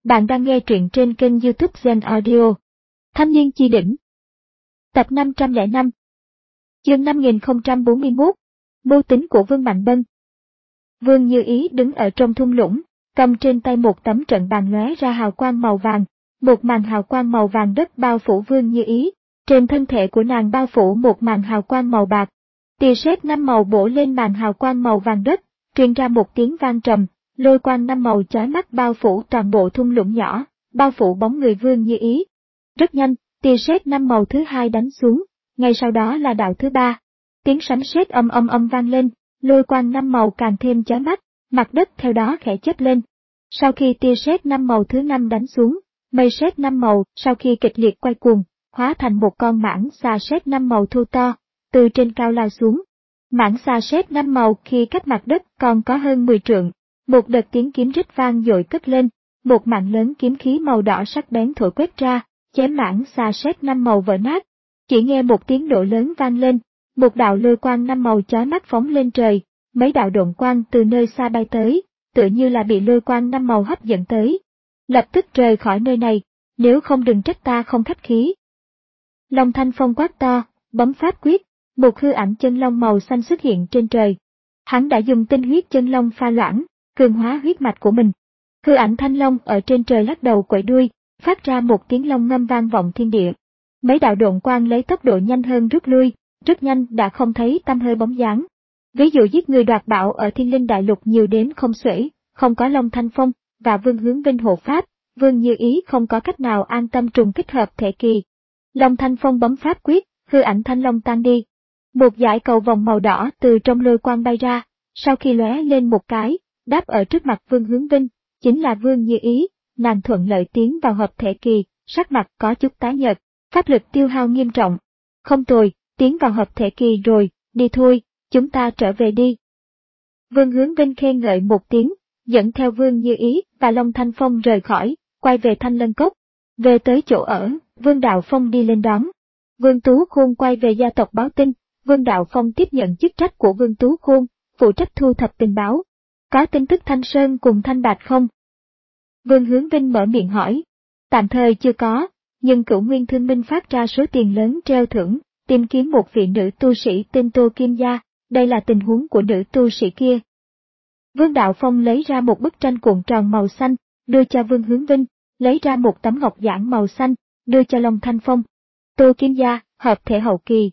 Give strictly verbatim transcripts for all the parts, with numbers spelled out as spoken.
Bạn đang nghe truyện trên kênh YouTube Zen Audio. Thanh niên chi đỉnh. Tập năm trăm lẻ năm. Chương năm nghìn không trăm bốn mươi mốt. Mưu tính của Vương Mạnh Bân. Vương Như Ý đứng ở trong thung lũng, cầm trên tay một tấm trận bàn lóe ra hào quang màu vàng. Một màn hào quang màu vàng đất bao phủ Vương Như Ý, trên thân thể của nàng bao phủ một màn hào quang màu bạc. Tia sét năm màu bổ lên màn hào quang màu vàng đất, truyền ra một tiếng vang trầm. Lôi quang năm màu chói mắt bao phủ toàn bộ thung lũng nhỏ, bao phủ bóng người Vương Như Ý. Rất nhanh, tia sét năm màu thứ hai đánh xuống, ngay sau đó là đạo thứ ba. Tiếng sấm sét âm âm âm vang lên, lôi quang năm màu càng thêm chói mắt, mặt đất theo đó khẽ chớp lên. Sau khi tia sét năm màu thứ năm đánh xuống, mây sét năm màu sau khi kịch liệt quay cuồng, hóa thành một con mãng xà sét năm màu thu to, từ trên cao lao xuống. Mãng xà sét năm màu khi cách mặt đất còn có hơn mười trượng. Một đợt tiếng kiếm rít vang dội cất lên, một mạng lớn kiếm khí màu đỏ sắc bén thổi quét ra, chém mãng xà sét năm màu vỡ nát. Chỉ nghe một tiếng nổ lớn vang lên, một đạo lôi quang năm màu chói mắt phóng lên trời, mấy đạo độn quang từ nơi xa bay tới, tựa như là bị lôi quang năm màu hấp dẫn tới. Lập tức rời khỏi nơi này, nếu không đừng trách ta không khách khí. Long Thanh Phong quát to, bấm pháp quyết, một hư ảnh chân long màu xanh xuất hiện trên trời. Hắn đã dùng tinh huyết chân long pha loãng, cường hóa huyết mạch của mình. Hư ảnh thanh long ở trên trời lắc đầu quẩy đuôi, phát ra một tiếng long ngâm vang vọng thiên địa. Mấy đạo độn quang lấy tốc độ nhanh hơn rút lui, rất nhanh đã không thấy tăm hơi bóng dáng. Ví dụ giết người đoạt bảo ở Thiên Linh Đại Lục nhiều đến không xuể, không có Long Thanh Phong và Vương Hướng Vinh hộ pháp, Vương Như Ý không có cách nào an tâm trùng kích hợp thể kỳ. Long Thanh Phong bấm pháp quyết, hư ảnh thanh long tan đi. Một dải cầu vòng màu đỏ từ trong lôi quang bay ra, sau khi lóe lên một cái, đáp ở trước mặt Vương Hướng Vinh, chính là Vương Như Ý. Nàng thuận lợi tiến vào hợp thể kỳ, sắc mặt có chút tái nhợt, pháp lực tiêu hao nghiêm trọng. Không tồi, tiến vào hợp thể kỳ rồi, đi thôi, chúng ta trở về đi. Vương Hướng Vinh khen ngợi một tiếng, dẫn theo Vương Như Ý và Long Thanh Phong rời khỏi, quay về Thanh Lân Cốc. Về tới chỗ ở, Vương Đạo Phong đi lên đón. Vương Tú Khôn quay về gia tộc báo tin, Vương Đạo Phong tiếp nhận chức trách của Vương Tú Khôn, phụ trách thu thập tình báo. Có tin tức Thanh Sơn cùng Thanh Bạch không? Vương Hướng Vinh mở miệng hỏi. Tạm thời chưa có, nhưng Cửu Nguyên Thương Minh phát ra số tiền lớn treo thưởng, tìm kiếm một vị nữ tu sĩ tên Tô Kim Gia, đây là tình huống của nữ tu sĩ kia. Vương Đạo Phong lấy ra một bức tranh cuộn tròn màu xanh, đưa cho Vương Hướng Vinh, lấy ra một tấm ngọc giản màu xanh, đưa cho Long Thanh Phong. Tô Kim Gia, hợp thể hậu kỳ.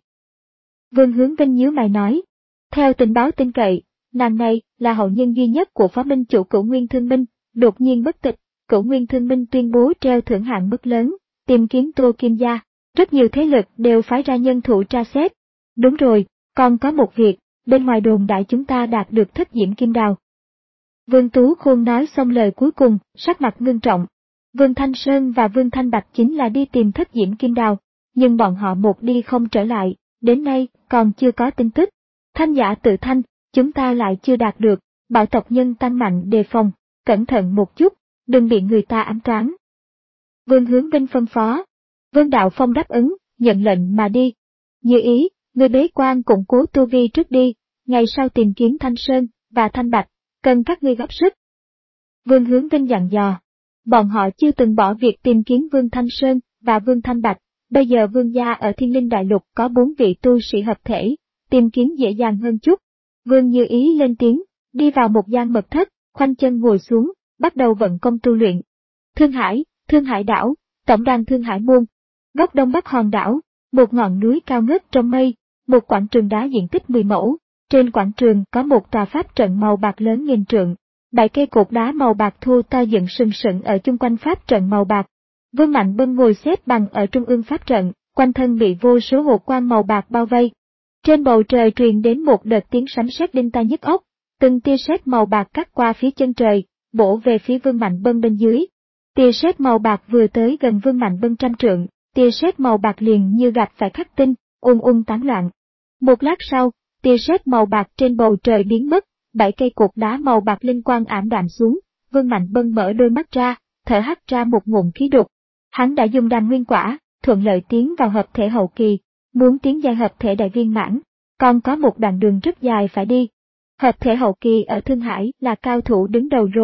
Vương Hướng Vinh nhíu mày nói. Theo tình báo tin cậy, nàng này là hậu nhân duy nhất của phó minh chủ Cửu Nguyên Thương Minh, đột nhiên bất tịch, Cửu Nguyên Thương Minh tuyên bố treo thưởng hạng mức lớn, tìm kiếm Tô Kim Gia, rất nhiều thế lực đều phái ra nhân thủ tra xét. Đúng rồi, còn có một việc, bên ngoài đồn đại chúng ta đạt được thất diễm kim đào. Vương Tú Khôn nói xong lời cuối cùng, sắc mặt ngưng trọng. Vương Thanh Sơn và Vương Thanh Bạch chính là đi tìm thất diễm kim đào, nhưng bọn họ một đi không trở lại, đến nay còn chưa có tin tức. Thanh giả tự thanh, chúng ta lại chưa đạt được, bảo tộc nhân tăng mạnh đề phòng, cẩn thận một chút, đừng bị người ta ám toán. Vương Hướng Vinh phân phó. Vương Đạo Phong đáp ứng, nhận lệnh mà đi. Như Ý, người bế quan củng cố tu vi trước đi, ngày sau tìm kiếm Thanh Sơn và Thanh Bạch, cần các ngươi góp sức. Vương Hướng Vinh dặn dò. Bọn họ chưa từng bỏ việc tìm kiếm Vương Thanh Sơn và Vương Thanh Bạch, bây giờ Vương gia ở Thiên Linh Đại Lục có bốn vị tu sĩ hợp thể, tìm kiếm dễ dàng hơn chút. Vương Như Ý lên tiếng, đi vào một gian mật thất, khoanh chân ngồi xuống, bắt đầu vận công tu luyện. Thương Hải, Thương Hải đảo, tổng đàn Thương Hải môn. Góc đông bắc hòn đảo, một ngọn núi cao ngất trong mây, một quảng trường đá diện tích mười mẫu, trên quảng trường có một tòa pháp trận màu bạc lớn nghìn trượng, bảy cây cột đá màu bạc thô to dựng sừng sững ở chung quanh pháp trận màu bạc. Vương Mạnh Bân ngồi xếp bằng ở trung ương pháp trận, quanh thân bị vô số hồ quang màu bạc bao vây. Trên bầu trời truyền đến một đợt tiếng sấm sét đinh tai nhức óc, từng tia sét màu bạc cắt qua phía chân trời, bổ về phía Vương Mạnh Bân bên dưới. Tia sét màu bạc vừa tới gần Vương Mạnh Bân trăm trượng, tia sét màu bạc liền như gạch phải khắc tinh, ung ung tán loạn. Một lát sau, tia sét màu bạc trên bầu trời biến mất, bảy cây cột đá màu bạc linh quang ảm đạm xuống. Vương Mạnh Bân mở đôi mắt ra, thở hắt ra một ngụm khí độc. Hắn đã dùng đan nguyên quả, thuận lợi tiến vào hợp thể hậu kỳ, muốn tiến giai hợp thể đại viên mãn, còn có một đoạn đường rất dài phải đi. Hợp thể hậu kỳ ở Thương Hải là cao thủ đứng đầu rồi,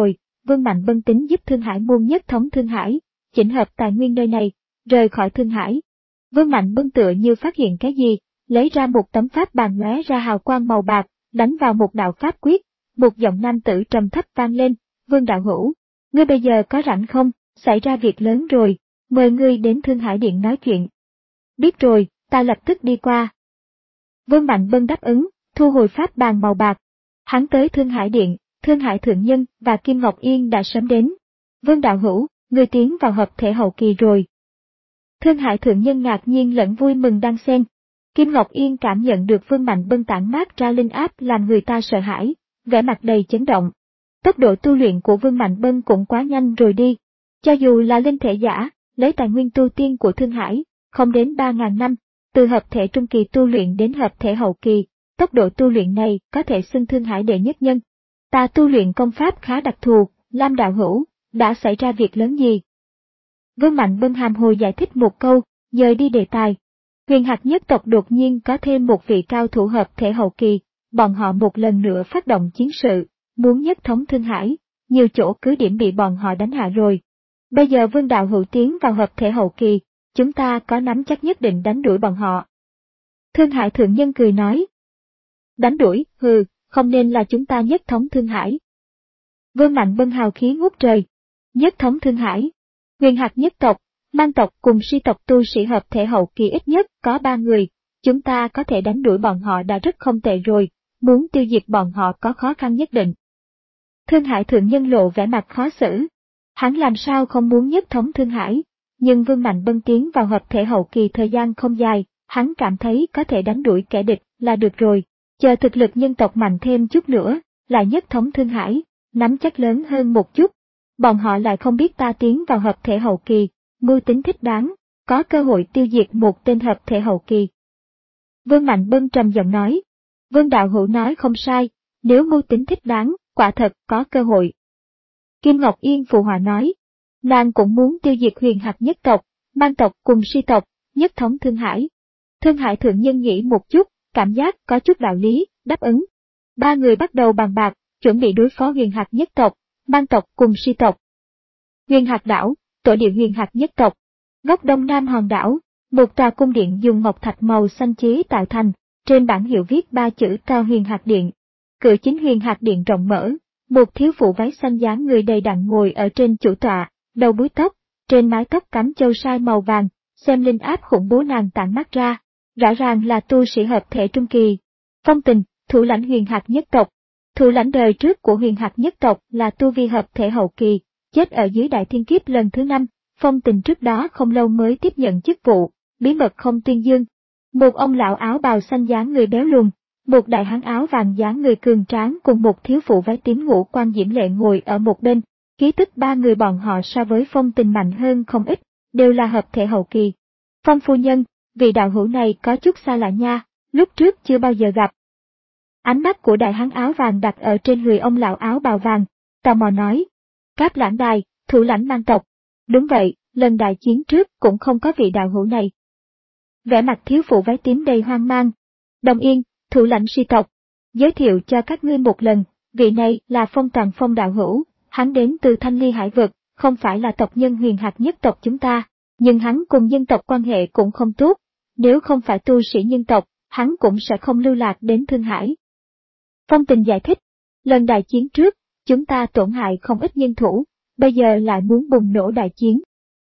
Vương Mạnh Bân tính giúp Thương Hải Môn nhất thống Thương Hải, chỉnh hợp tài nguyên nơi này, rời khỏi Thương Hải. Vương Mạnh Bân tựa như phát hiện cái gì, lấy ra một tấm pháp bàn lóe ra hào quang màu bạc, đánh vào một đạo pháp quyết, một giọng nam tử trầm thấp vang lên, Vương đạo hữu, ngươi bây giờ có rảnh không, xảy ra việc lớn rồi, mời ngươi đến Thương Hải Điện nói chuyện. Biết rồi, ta lập tức đi qua. Vương Mạnh Bân đáp ứng, thu hồi pháp bàn màu bạc. Hắn tới Thương Hải Điện, Thương Hải Thượng Nhân và Kim Ngọc Yên đã sớm đến. Vương đạo hữu, ngươi tiến vào hợp thể hậu kỳ rồi. Thương Hải Thượng Nhân ngạc nhiên lẫn vui mừng đan xen. Kim Ngọc Yên cảm nhận được Vương Mạnh Bân tản mát ra linh áp làm người ta sợ hãi, vẻ mặt đầy chấn động. Tốc độ tu luyện của Vương Mạnh Bân cũng quá nhanh rồi đi. Cho dù là linh thể giả, lấy tài nguyên tu tiên của Thương Hải, không đến ba ngàn năm, từ hợp thể trung kỳ tu luyện đến hợp thể hậu kỳ, tốc độ tu luyện này có thể xưng Thương Hải đệ nhất nhân. Ta tu luyện công pháp khá đặc thù, Lam đạo hữu, đã xảy ra việc lớn gì? Vương Mạnh Bân hàm hồ giải thích một câu, dời đi đề tài. Huyền Hạc nhất tộc đột nhiên có thêm một vị cao thủ hợp thể hậu kỳ, bọn họ một lần nữa phát động chiến sự, muốn nhất thống Thương Hải, nhiều chỗ cứ điểm bị bọn họ đánh hạ rồi. Bây giờ Vương đạo hữu tiến vào hợp thể hậu kỳ, chúng ta có nắm chắc nhất định đánh đuổi bọn họ. Thương Hải Thượng Nhân cười nói. Đánh đuổi, hừ, không nên là chúng ta nhất thống Thương Hải. Vương Mạnh Bân hào khí ngút trời. Nhất thống Thương Hải. Huyền Hạc nhất tộc, Mang tộc cùng Si tộc tu sĩ hợp thể hậu kỳ ít nhất có ba người, chúng ta có thể đánh đuổi bọn họ đã rất không tệ rồi, muốn tiêu diệt bọn họ có khó khăn nhất định. Thương Hải Thượng Nhân lộ vẻ mặt khó xử. Hắn làm sao không muốn nhất thống Thương Hải, nhưng Vương Mạnh Bân tiến vào hợp thể hậu kỳ thời gian không dài, hắn cảm thấy có thể đánh đuổi kẻ địch là được rồi, chờ thực lực nhân tộc mạnh thêm chút nữa, lại nhất thống Thương Hải, nắm chắc lớn hơn một chút. Bọn họ lại không biết ta tiến vào hợp thể hậu kỳ, mưu tính thích đáng, có cơ hội tiêu diệt một tên hợp thể hậu kỳ. Vương Mạnh Bân trầm giọng nói. Vương đạo hữu nói không sai, nếu mưu tính thích đáng, quả thật có cơ hội. Kim Ngọc Yên phụ họa nói. Nàng cũng muốn tiêu diệt Huyền Hạc nhất tộc, Mang tộc cùng Si tộc, nhất thống Thương Hải. Thương Hải Thượng Nhân nghĩ một chút, cảm giác có chút đạo lý, đáp ứng. Ba người bắt đầu bàn bạc, chuẩn bị đối phó Huyền Hạc nhất tộc, Mang tộc cùng Si tộc. Huyền Hạc đảo, tổ địa Huyền Hạc nhất tộc. Góc đông nam hòn đảo, một tòa cung điện dùng ngọc thạch màu xanh chế tạo thành, trên bảng hiệu viết ba chữ to Huyền Hạc Điện. Cửa chính Huyền Hạc Điện rộng mở, một thiếu phụ váy xanh dáng người đầy đặn ngồi ở trên chủ tọa, đầu búi tóc, trên mái tóc cắm châu sai màu vàng, xem linh áp khủng bố nàng tản mắt ra, rõ ràng là tu sĩ hợp thể trung kỳ. Phong Tình, thủ lãnh Huyền Hạc nhất tộc. Thủ lãnh đời trước của Huyền Hạc nhất tộc là tu vi hợp thể hậu kỳ, chết ở dưới Đại Thiên Kiếp lần thứ năm. Phong Tình trước đó không lâu mới tiếp nhận chức vụ, bí mật không tuyên dương. Một ông lão áo bào xanh dáng người béo lùn, một đại hán áo vàng dáng người cường tráng cùng một thiếu phụ váy tím ngũ quan diễm lệ ngồi ở một bên. Khí tức ba người bọn họ so với Phong Tình mạnh hơn không ít, đều là hợp thể hậu kỳ. Phong phu nhân, vị đạo hữu này có chút xa lạ nha, lúc trước chưa bao giờ gặp. Ánh mắt của đại hán áo vàng đặt ở trên người ông lão áo bào vàng, tò mò nói. Cáp Lãng Đài, thủ lãnh Mang tộc. Đúng vậy, lần đại chiến trước cũng không có vị đạo hữu này. Vẻ mặt thiếu phụ váy tím đầy hoang mang. Đồng Yên, thủ lãnh Si tộc. Giới thiệu cho các ngươi một lần, vị này là Phong Toàn Phong đạo hữu, hắn đến từ Thanh Ly Hải vực, không phải là tộc nhân Huyền Hạc nhất tộc chúng ta, nhưng hắn cùng nhân tộc quan hệ cũng không tốt, nếu không phải tu sĩ nhân tộc, hắn cũng sẽ không lưu lạc đến Thương Hải. Phong Tình giải thích, lần đại chiến trước, chúng ta tổn hại không ít nhân thủ, bây giờ lại muốn bùng nổ đại chiến.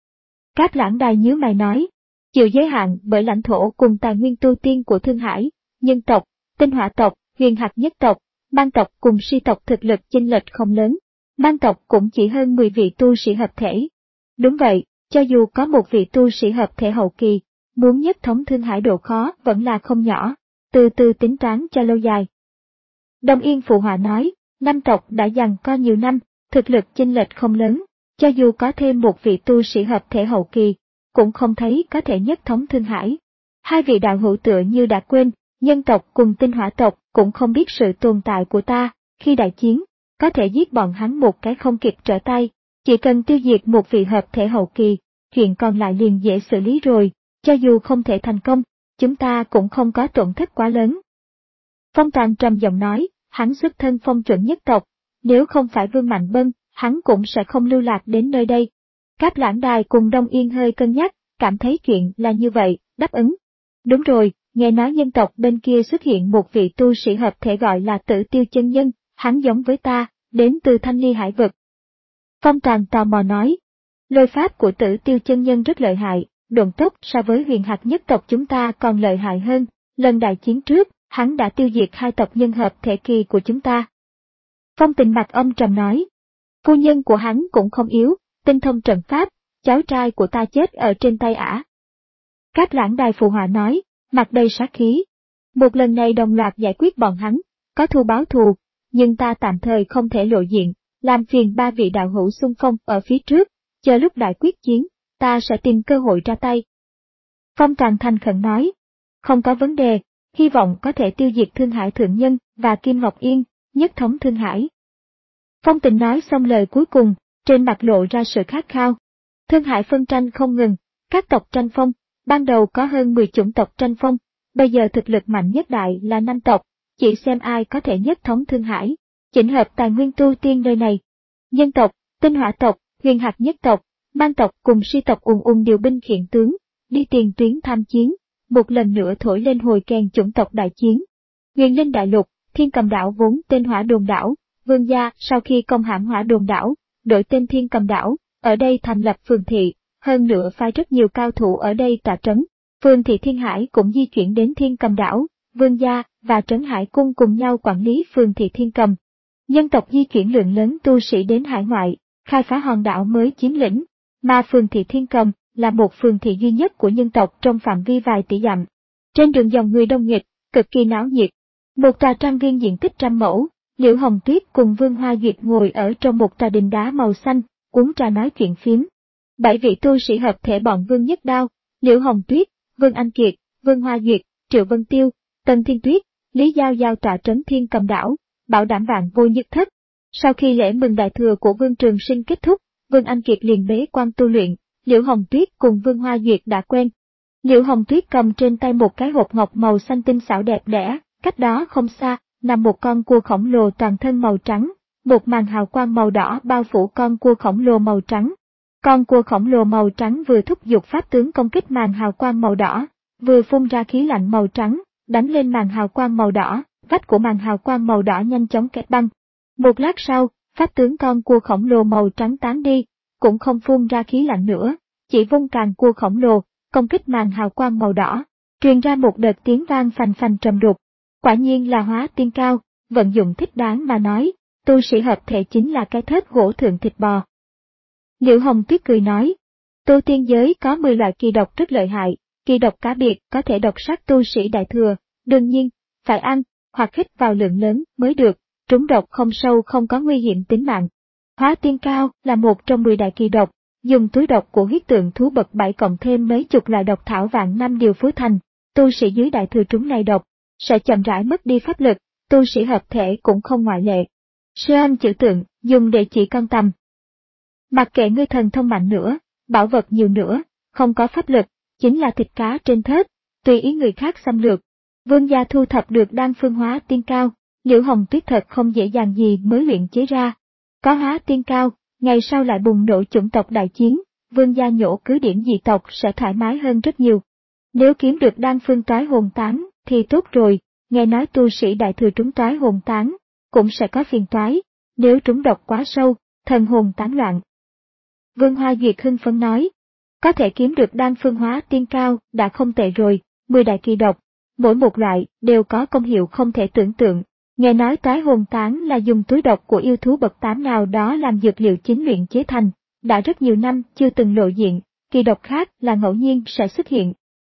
Cáp Lãng Đài nhíu mày nói, chịu giới hạn bởi lãnh thổ cùng tài nguyên tu tiên của Thương Hải, nhân tộc, Tinh Hỏa tộc, Huyền Hạc nhất tộc, Mang tộc cùng Si tộc thực lực chênh lệch không lớn, Mang tộc cũng chỉ hơn mười vị tu sĩ hợp thể. Đúng vậy, cho dù có một vị tu sĩ hợp thể hậu kỳ, muốn nhất thống Thương Hải độ khó vẫn là không nhỏ, từ từ tính toán cho lâu dài. Đông Yên phụ họa nói, năm tộc đã giằng co nhiều năm, thực lực chênh lệch không lớn, cho dù có thêm một vị tu sĩ hợp thể hậu kỳ, cũng không thấy có thể nhất thống Thương Hải. Hai vị đạo hữu tựa như đã quên, nhân tộc cùng Tinh Hỏa tộc cũng không biết sự tồn tại của ta, khi đại chiến, có thể giết bọn hắn một cái không kịp trở tay, chỉ cần tiêu diệt một vị hợp thể hậu kỳ, chuyện còn lại liền dễ xử lý rồi, cho dù không thể thành công, chúng ta cũng không có tổn thất quá lớn. Phong Toàn trầm giọng nói, hắn xuất thân Phong chuẩn nhất tộc, nếu không phải Vương Mạnh Bân, hắn cũng sẽ không lưu lạc đến nơi đây. Cáp Lãng Đài cùng Đông Yên hơi cân nhắc, cảm thấy chuyện là như vậy, đáp ứng. Đúng rồi, nghe nói nhân tộc bên kia xuất hiện một vị tu sĩ hợp thể gọi là Tử Tiêu chân nhân, hắn giống với ta, đến từ Thanh Ly Hải vực. Phong Tràng tò mò nói, lôi pháp của Tử Tiêu chân nhân rất lợi hại, độn tốc so với huyền hạt nhất tộc chúng ta còn lợi hại hơn, lần đại chiến trước, hắn đã tiêu diệt hai tộc nhân hợp thể kỳ của chúng ta. Phong Tình mặt âm trầm nói, phu nhân của hắn cũng không yếu, tinh thông trận pháp, cháu trai của ta chết ở trên tay ả. Cáp Lãng Đài phụ họa nói, mặt đầy sát khí. Một lần này đồng loạt giải quyết bọn hắn, có thù báo thù, nhưng ta tạm thời không thể lộ diện, làm phiền ba vị đạo hữu xung phong ở phía trước, chờ lúc đại quyết chiến, ta sẽ tìm cơ hội ra tay. Phong Tràng thành khẩn nói, không có vấn đề, hy vọng có thể tiêu diệt Thương Hải Thượng Nhân và Kim Ngọc Yên, nhất thống Thương Hải. Phong Tình nói xong lời cuối cùng, trên mặt lộ ra sự khát khao. Thương Hải phân tranh không ngừng, các tộc tranh phong, ban đầu có hơn mười chủng tộc tranh phong, bây giờ thực lực mạnh nhất đại là năm tộc, chỉ xem ai có thể nhất thống Thương Hải, chỉnh hợp tài nguyên tu tiên nơi này. Nhân tộc, Tinh Hỏa tộc, Huyền Hạt nhất tộc, Man tộc cùng Si tộc ùn ùn điều binh khiển tướng, đi tiền tuyến tham chiến, một lần nữa thổi lên hồi kèn chủng tộc đại chiến. Huyền Linh đại lục, Thiên Cầm đảo vốn tên Hỏa Đồn đảo, Vương gia sau khi công hãm Hỏa Đồn đảo, đổi tên Thiên Cầm đảo, ở đây thành lập phường thị, hơn nữa phái rất nhiều cao thủ ở đây tọa trấn. Phường thị Thiên Hải cũng di chuyển đến Thiên Cầm đảo, Vương gia và Trấn Hải cung cùng nhau quản lý phường thị Thiên Cầm. Nhân tộc di chuyển lượng lớn tu sĩ đến hải ngoại, khai phá hòn đảo mới chiếm lĩnh, mà phường thị Thiên Cầm là một phường thị duy nhất của nhân tộc trong phạm vi vài tỷ dặm. Trên đường dòng người đông nghịt, cực kỳ náo nhiệt. Một tòa trang viên diện tích trăm mẫu, Liễu Hồng Tuyết cùng Vương Hoa Duyệt ngồi ở trong một tòa đình đá màu xanh, uống trà nói chuyện phiếm. Bảy vị tu sĩ hợp thể bọn Vương Nhất Đao, Liễu Hồng Tuyết, Vương Anh Kiệt, Vương Hoa Duyệt, Triệu Vân Tiêu, Tần Thiên Tuyết, Lý Giao Giao tọa trấn Thiên Cầm đảo, bảo đảm vạn vô nhất thất. Sau khi lễ mừng đại thừa của Vương Trường Sinh kết thúc, Vương Anh Kiệt liền bế quan tu luyện, Liễu Hồng Tuyết cùng Vương Hoa Duyệt đã quen. Liễu Hồng Tuyết cầm trên tay một cái hộp ngọc màu xanh tinh xảo đẹp đẽ, cách đó không xa, nằm một con cua khổng lồ toàn thân màu trắng, một màn hào quang màu đỏ bao phủ con cua khổng lồ màu trắng. Con cua khổng lồ màu trắng vừa thúc giục pháp tướng công kích màn hào quang màu đỏ, vừa phun ra khí lạnh màu trắng, đánh lên màn hào quang màu đỏ, vách của màn hào quang màu đỏ nhanh chóng kết băng. Một lát sau, pháp tướng con cua khổng lồ màu trắng tán đi, cũng không phun ra khí lạnh nữa, chỉ vung càng cua khổng lồ, công kích màn hào quang màu đỏ, truyền ra một đợt tiếng vang phành phành trầm đục. Quả nhiên là hóa tiên cao, vận dụng thích đáng mà nói, tu sĩ hợp thể chính là cái thớt gỗ thượng thịt bò. Liễu Hồng Tuyết cười nói, tu tiên giới có mười loại kỳ độc rất lợi hại, kỳ độc cá biệt có thể độc sát tu sĩ đại thừa, đương nhiên, phải ăn, hoặc hít vào lượng lớn mới được, trúng độc không sâu không có nguy hiểm tính mạng. Hóa tiên cao là một trong mười đại kỳ độc, dùng túi độc của huyết tượng thú bậc bảy cộng thêm mấy chục loại độc thảo vạn năm điều phối thành, tu sĩ dưới đại thừa trúng này độc, sẽ chậm rãi mất đi pháp lực, tu sĩ hợp thể cũng không ngoại lệ. Sư âm chữ tượng, dùng để chỉ con tầm. Mặc kệ ngươi thần thông mạnh nữa, bảo vật nhiều nữa, không có pháp lực, chính là thịt cá trên thớt, tùy ý người khác xâm lược. Vương gia thu thập được đan phương hóa tiên cao, Liễu Hồng Tuyết thật không dễ dàng gì mới luyện chế ra. Có hóa tiên cao, ngày sau lại bùng nổ chủng tộc đại chiến, vương gia nhổ cứ điểm dị tộc sẽ thoải mái hơn rất nhiều. Nếu kiếm được đan phương toái hồn tán, thì tốt rồi, nghe nói tu sĩ đại thừa trúng toái hồn tán, cũng sẽ có phiền toái, nếu trúng độc quá sâu, thần hồn tán loạn. Vương Hoa Duyệt hưng phấn nói, có thể kiếm được đan phương hóa tiên cao đã không tệ rồi, mười đại kỳ độc, mỗi một loại đều có công hiệu không thể tưởng tượng. Nghe nói toái hồn tán là dùng túi độc của yêu thú bậc tám nào đó làm dược liệu chính luyện chế thành, đã rất nhiều năm chưa từng lộ diện, kỳ độc khác là ngẫu nhiên sẽ xuất hiện.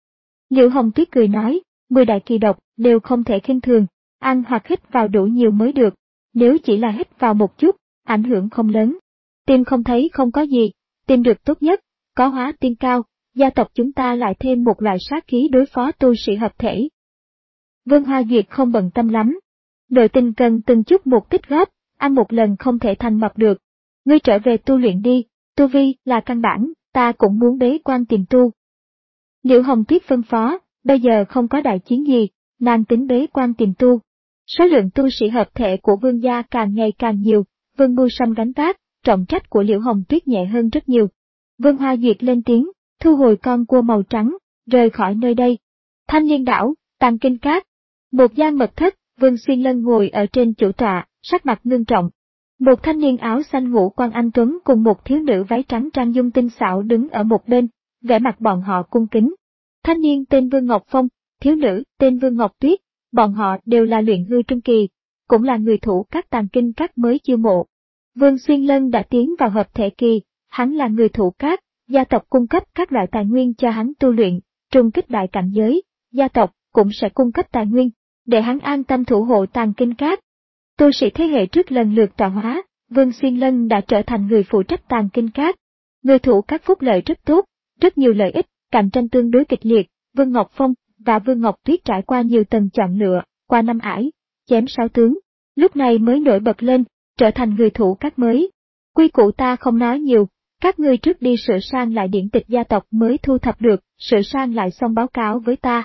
Liễu Hồng Tuyết cười nói, mười đại kỳ độc đều không thể khinh thường, ăn hoặc hít vào đủ nhiều mới được, nếu chỉ là hít vào một chút, ảnh hưởng không lớn. Tìm không thấy không có gì, tìm được tốt nhất, có hóa tiên cao, gia tộc chúng ta lại thêm một loại sát khí đối phó tu sĩ hợp thể. Vương Hoa Duyệt không bận tâm lắm. Nội tình cần từng chút một tích góp, ăn một lần không thể thành mập được. Ngươi trở về tu luyện đi, tu vi là căn bản, ta cũng muốn bế quan tìm tu. Liễu Hồng Tuyết phân phó, bây giờ không có đại chiến gì, nàng tính bế quan tìm tu. Số lượng tu sĩ hợp thể của vương gia càng ngày càng nhiều, Vương Mưu Sâm gánh vác, trọng trách của Liễu Hồng Tuyết nhẹ hơn rất nhiều. Vương Hoa Duyệt lên tiếng, thu hồi con cua màu trắng, rời khỏi nơi đây. Thanh Liên đảo, Tàng Kinh Các. Một gian mật thất, Vương Xuyên Lân ngồi ở trên chủ tọa, sắc mặt ngưng trọng. Một thanh niên áo xanh ngũ quan anh tuấn cùng một thiếu nữ váy trắng trang dung tinh xảo đứng ở một bên, vẻ mặt bọn họ cung kính. Thanh niên tên Vương Ngọc Phong, thiếu nữ tên Vương Ngọc Tuyết, bọn họ đều là luyện hư trung kỳ, cũng là người thủ các Tàng Kinh Các mới chiêu mộ. Vương Xuyên Lân đã tiến vào hợp thể kỳ, hắn là người thủ các, gia tộc cung cấp các loại tài nguyên cho hắn tu luyện, trùng kích đại cảnh giới, gia tộc cũng sẽ cung cấp tài nguyên, để hắn an tâm thủ hộ Tàng Kinh Các. Tu sĩ thế hệ trước lần lượt tọa hóa, Vương Xuyên Lân đã trở thành người phụ trách Tàng Kinh Các. Người thủ các phúc lợi rất tốt, rất nhiều lợi ích, cạnh tranh tương đối kịch liệt, Vương Ngọc Phong và Vương Ngọc Tuyết trải qua nhiều tầng chọn lựa, qua năm ải, chém sáu tướng, lúc này mới nổi bật lên, trở thành người thủ các mới. Quy củ ta không nói nhiều, các ngươi trước đi sửa sang lại điển tịch gia tộc mới thu thập được, sửa sang lại xong báo cáo với ta.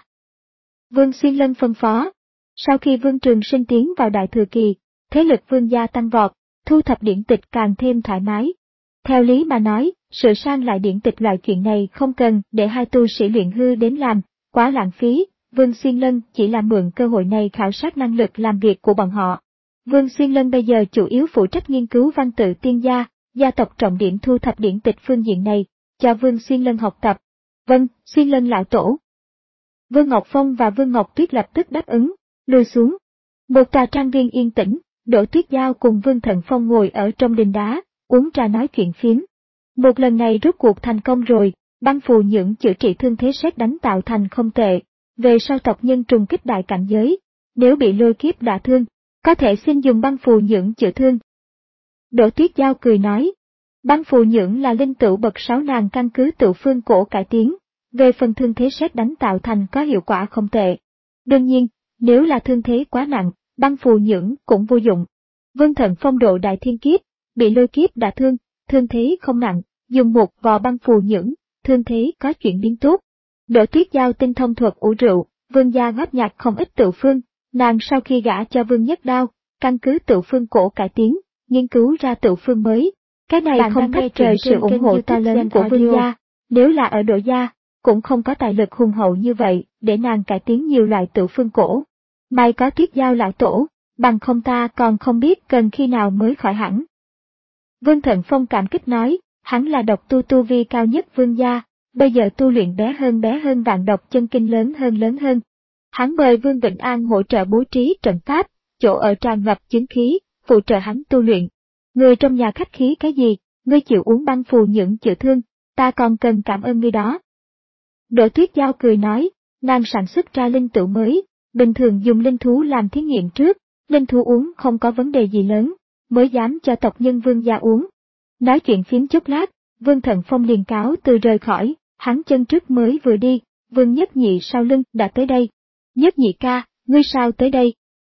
Vương Xuyên Lân phân phó. Sau khi Vương Trường Sinh tiến vào đại thừa kỳ, thế lực Vương gia tăng vọt, thu thập điển tịch càng thêm thoải mái. Theo lý mà nói, sửa sang lại điển tịch loại chuyện này không cần để hai tu sĩ luyện hư đến làm, quá lãng phí, Vương Xuyên Lân chỉ là mượn cơ hội này khảo sát năng lực làm việc của bọn họ. Vương Xuyên Lân bây giờ chủ yếu phụ trách nghiên cứu văn tự tiên gia, gia tộc trọng điểm thu thập điển tịch phương diện này, cho Vương Xuyên Lân học tập. Vâng, Xuyên Lân lão tổ. Vương Ngọc Phong và Vương Ngọc Tuyết lập tức đáp ứng, lùi xuống. Một tòa trang viên yên tĩnh, Đỗ Tuyết Giao cùng Vương Thần Phong ngồi ở trong đình đá, uống trà nói chuyện phiếm. Một lần này rốt cuộc thành công rồi, băng phù nhưỡng chữa trị thương thế sét đánh tạo thành không tệ. Về sau tộc nhân trùng kích đại cảnh giới, nếu bị lôi kiếp đả thương, có thể xin dùng băng phù nhưỡng chữa thương. Đỗ Tuyết Giao cười nói, băng phù nhưỡng là linh tửu bậc sáu nàng căn cứ tự phương cổ cải tiến, về phần thương thế sét đánh tạo thành có hiệu quả không tệ. Đương nhiên, nếu là thương thế quá nặng, băng phù nhưỡng cũng vô dụng. Vương Thần Phong độ đại thiên kiếp, bị lôi kiếp đả thương, thương thế không nặng, dùng một vò băng phù nhưỡng, thương thế có chuyển biến tốt. Đỗ Tuyết Giao tinh thông thuật ủ rượu, Vương gia góp nhặt không ít tự phương, nàng sau khi gả cho Vương Nhất Đao, căn cứ tự phương cổ cải tiến, nghiên cứu ra tự phương mới. Cái này bạn không thách trời sự ủng hộ to lớn của Vương gia, nếu là ở Đỗ gia, cũng không có tài lực hùng hậu như vậy để nàng cải tiến nhiều loại tự phương cổ. May có Tuyết Giao lão tổ, bằng không ta còn không biết cần khi nào mới khỏi hẳn. Vương Thần Phong cảm kích nói, hắn là độc tu tu vi cao nhất Vương gia, bây giờ tu luyện bé hơn bé hơn vạn độc chân kinh lớn hơn lớn hơn. Hắn mời Vương Vịnh An hỗ trợ bố trí trận pháp, chỗ ở tràn ngập chứng khí, phụ trợ hắn tu luyện. Người trong nhà khách khí cái gì, ngươi chịu uống băng phù nhưỡng chữa thương, ta còn cần cảm ơn ngươi đó. Đỗ Tuyết Giao cười nói, nàng sản xuất ra linh tửu mới, bình thường dùng linh thú làm thí nghiệm trước, linh thú uống không có vấn đề gì lớn, mới dám cho tộc nhân Vương gia uống. Nói chuyện phím chốc lát, Vương Thần Phong liền cáo từ rời khỏi, hắn chân trước mới vừa đi, Vương Nhất Nhị sau lưng đã tới đây. Nhất Nhị ca, ngươi sao tới đây?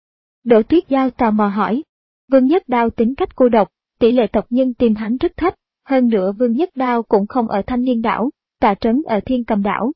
Đỗ Tuyết Giao tò mò hỏi. Vương Nhất Đao tính cách cô độc, tỷ lệ tộc nhân tìm hắn rất thấp, hơn nữa Vương Nhất Đao cũng không ở Thanh Liên đảo, tọa trấn ở Thiên Cầm đảo.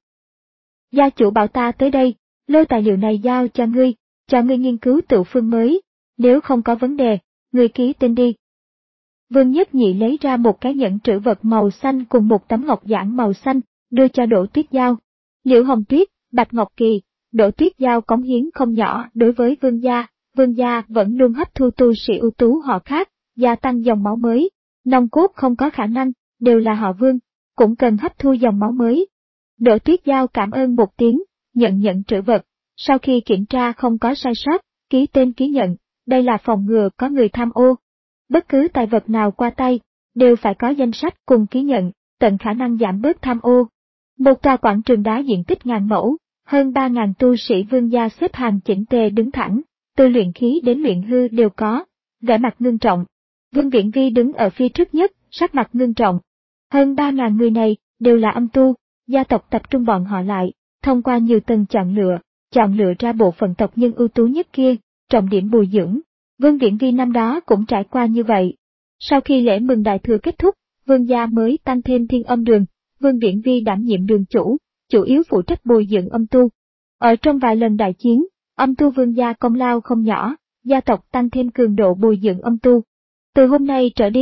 Gia chủ bảo ta tới đây, lôi tài liệu này giao cho ngươi, cho ngươi nghiên cứu tự phương mới, nếu không có vấn đề, ngươi ký tên đi. Vương Nhất Nhị lấy ra một cái nhẫn trữ vật màu xanh cùng một tấm ngọc giản màu xanh, đưa cho Đỗ Tuyết Giao. Liễu Hồng Tuyết, Bạch Ngọc Kỳ, Đỗ Tuyết Giao cống hiến không nhỏ đối với Vương gia, Vương gia vẫn luôn hấp thu tu sĩ ưu tú họ khác, gia tăng dòng máu mới, nòng cốt không có khả năng, đều là họ Vương, cũng cần hấp thu dòng máu mới. Đỗ Tuyết Giao cảm ơn một tiếng, nhận nhận trữ vật, sau khi kiểm tra không có sai sót, ký tên ký nhận, đây là phòng ngừa có người tham ô. Bất cứ tài vật nào qua tay, đều phải có danh sách cùng ký nhận, tận khả năng giảm bớt tham ô. Một tòa quảng trường đá diện tích ngàn mẫu, hơn ba ngàn tu sĩ Vương gia xếp hàng chỉnh tề đứng thẳng, từ luyện khí đến luyện hư đều có, vẻ mặt ngưng trọng. Vương Viễn Vi đứng ở phía trước nhất, sắc mặt ngưng trọng. Hơn ba ngàn người này đều là âm tu, gia tộc tập trung bọn họ lại, thông qua nhiều tầng chọn lựa, chọn lựa ra bộ phận tộc nhân ưu tú nhất kia, trọng điểm bồi dưỡng. Vương Viễn Vi năm đó cũng trải qua như vậy. Sau khi lễ mừng đại thừa kết thúc, Vương gia mới tăng thêm Thiên Âm Đường, Vương Viễn Vi đảm nhiệm đường chủ, chủ yếu phụ trách bồi dưỡng âm tu. Ở trong vài lần đại chiến, âm tu Vương gia công lao không nhỏ, gia tộc tăng thêm cường độ bồi dưỡng âm tu. Từ hôm nay trở đi,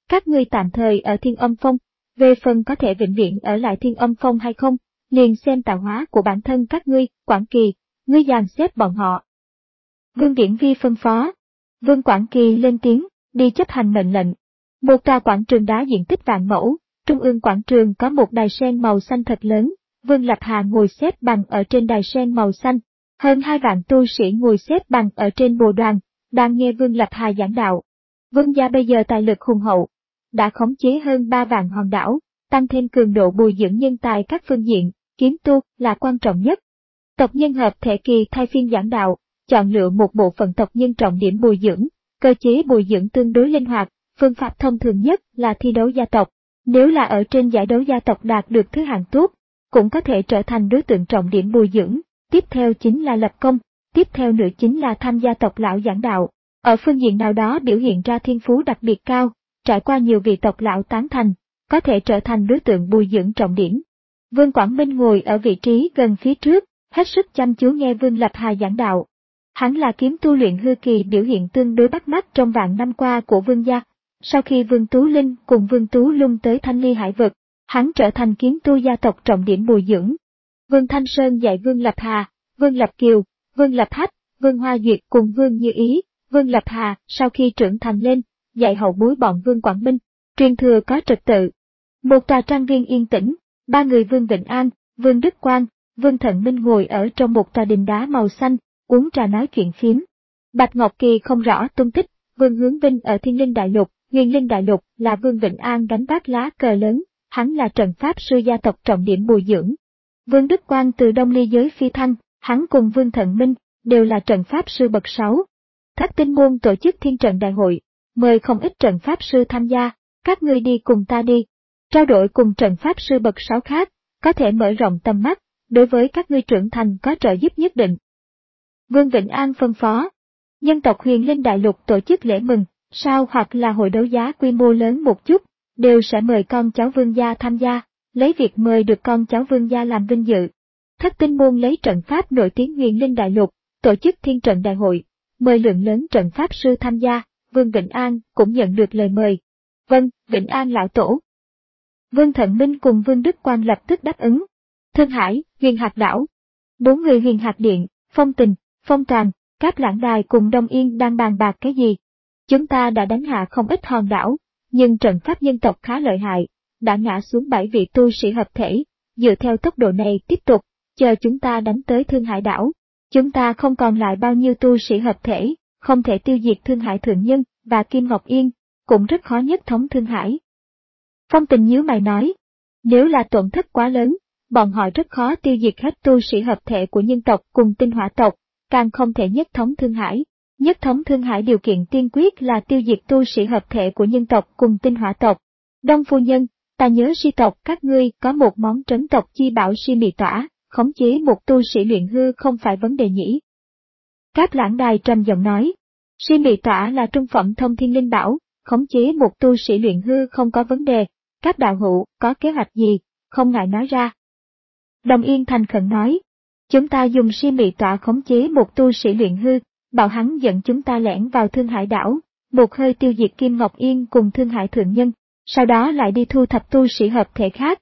Các ngươi tạm thời ở Thiên Âm Phong, về phần có thể vĩnh viễn ở lại Thiên Âm Phong hay không, liền xem tạo hóa của bản thân các ngươi. Quảng Kỳ, ngươi dàn xếp bọn họ. Vương Điển Vi phân phó. Vương Quảng Kỳ lên tiếng, đi chấp hành mệnh lệnh. Một tòa quảng trường đá diện tích vạn mẫu, trung ương quảng trường có một đài sen màu xanh thật lớn, Vương Lập Hà ngồi xếp bằng ở trên đài sen màu xanh, hơn hai vạn tu sĩ ngồi xếp bằng ở trên bồ đoàn, đang nghe Vương Lập Hà giảng đạo. Vương gia bây giờ tài lực hùng hậu, đã khống chế hơn ba vạn hòn đảo, tăng thêm cường độ bồi dưỡng nhân tài các phương diện, kiếm tu là quan trọng nhất. Tộc nhân hợp thể kỳ thay phiên giảng đạo, chọn lựa một bộ phận tộc nhân trọng điểm bồi dưỡng, cơ chế bồi dưỡng tương đối linh hoạt, phương pháp thông thường nhất là thi đấu gia tộc. Nếu là ở trên giải đấu gia tộc đạt được thứ hạng tốt, cũng có thể trở thành đối tượng trọng điểm bồi dưỡng, tiếp theo chính là lập công, tiếp theo nữa chính là tham gia tộc lão giảng đạo. Ở phương diện nào đó biểu hiện ra thiên phú đặc biệt cao, trải qua nhiều vị tộc lão tán thành, có thể trở thành đối tượng bồi dưỡng trọng điểm. Vương Quảng Minh ngồi ở vị trí gần phía trước, hết sức chăm chú nghe Vương Lập Hà giảng đạo. Hắn là kiếm tu luyện hư kỳ biểu hiện tương đối bắt mắt trong vạn năm qua của Vương gia. Sau khi Vương Tú Linh cùng Vương Tú Lung tới Thanh Ly Hải Vực, hắn trở thành kiếm tu gia tộc trọng điểm bồi dưỡng. Vương Thanh Sơn dạy Vương Lập Hà, Vương Lập Kiều, Vương Lập Hách, Vương Hoa Duyệt cùng Vương Như Ý. Vương Lập Hà sau khi trưởng thành lên, dạy hậu bối bọn Vương Quảng Minh, truyền thừa có trật tự. Một tòa trang viên yên tĩnh, ba người Vương Vịnh An, Vương Đức Quang, Vương Thận Minh ngồi ở trong một tòa đình đá màu xanh, uống trà nói chuyện phiếm. Bạch Ngọc Kỳ không rõ tung tích, Vương Hướng Vinh ở Thiên Linh Đại Lục, Nguyên Linh Đại Lục là Vương Vịnh An gánh vác lá cờ lớn, hắn là trận pháp sư gia tộc trọng điểm bồi dưỡng. Vương Đức Quang từ Đông Ly giới phi thăng, hắn cùng Vương Thận Minh đều là trận pháp sư bậc sáu. Thất Tinh Môn tổ chức thiên trận đại hội, mời không ít trận pháp sư tham gia, các ngươi đi cùng ta đi. Trao đổi cùng trận pháp sư bậc sáu khác, có thể mở rộng tầm mắt, đối với các ngươi trưởng thành có trợ giúp nhất định. Vương Vịnh An phân phó, nhân tộc Huyền Linh Đại Lục tổ chức lễ mừng, sao hoặc là hội đấu giá quy mô lớn một chút, đều sẽ mời con cháu Vương gia tham gia, lấy việc mời được con cháu Vương gia làm vinh dự. Thất Tinh Môn lấy trận pháp nổi tiếng Huyền Linh Đại Lục, tổ chức thiên trận đại hội, mời lượng lớn trận pháp sư tham gia, Vương Vịnh An cũng nhận được lời mời. Vâng, Vịnh An lão tổ. Vương Thận Minh cùng Vương Đức Quang lập tức đáp ứng. Thương Hải, Huyền Hạc đảo. Bốn người Huyền Hạc Điện, Phong Tình, Phong Toàn, Cáp Lãng Đài cùng Đông Yên đang bàn bạc cái gì? Chúng ta đã đánh hạ không ít hòn đảo, nhưng trận pháp nhân tộc khá lợi hại, đã ngã xuống bảy vị tu sĩ hợp thể, dựa theo tốc độ này tiếp tục, chờ chúng ta đánh tới Thương Hải đảo. Chúng ta không còn lại bao nhiêu tu sĩ hợp thể, không thể tiêu diệt Thương Hải Thượng Nhân và Kim Ngọc Yên, cũng rất khó nhất thống Thương Hải. Phong Tình nhíu mày nói, nếu là tổn thất quá lớn, bọn họ rất khó tiêu diệt hết tu sĩ hợp thể của nhân tộc cùng tinh hỏa tộc, càng không thể nhất thống Thương Hải. Nhất thống Thương Hải điều kiện tiên quyết là tiêu diệt tu sĩ hợp thể của nhân tộc cùng tinh hỏa tộc. Đông phu nhân, ta nhớ si tộc các ngươi có một món trấn tộc chi bảo si mị tỏa, khống chế một tu sĩ luyện hư không phải vấn đề nhỉ? Cáp Lãng Đài trầm giọng nói, si mị tỏa là trung phẩm thông thiên linh bảo, khống chế một tu sĩ luyện hư không có vấn đề, các đạo hữu có kế hoạch gì, không ngại nói ra. Đồng Yên thành khẩn nói, chúng ta dùng si mị tỏa khống chế một tu sĩ luyện hư, bảo hắn dẫn chúng ta lẻn vào Thương Hải đảo, một hơi tiêu diệt Kim Ngọc Yên cùng Thương Hải Thượng Nhân, sau đó lại đi thu thập tu sĩ hợp thể khác.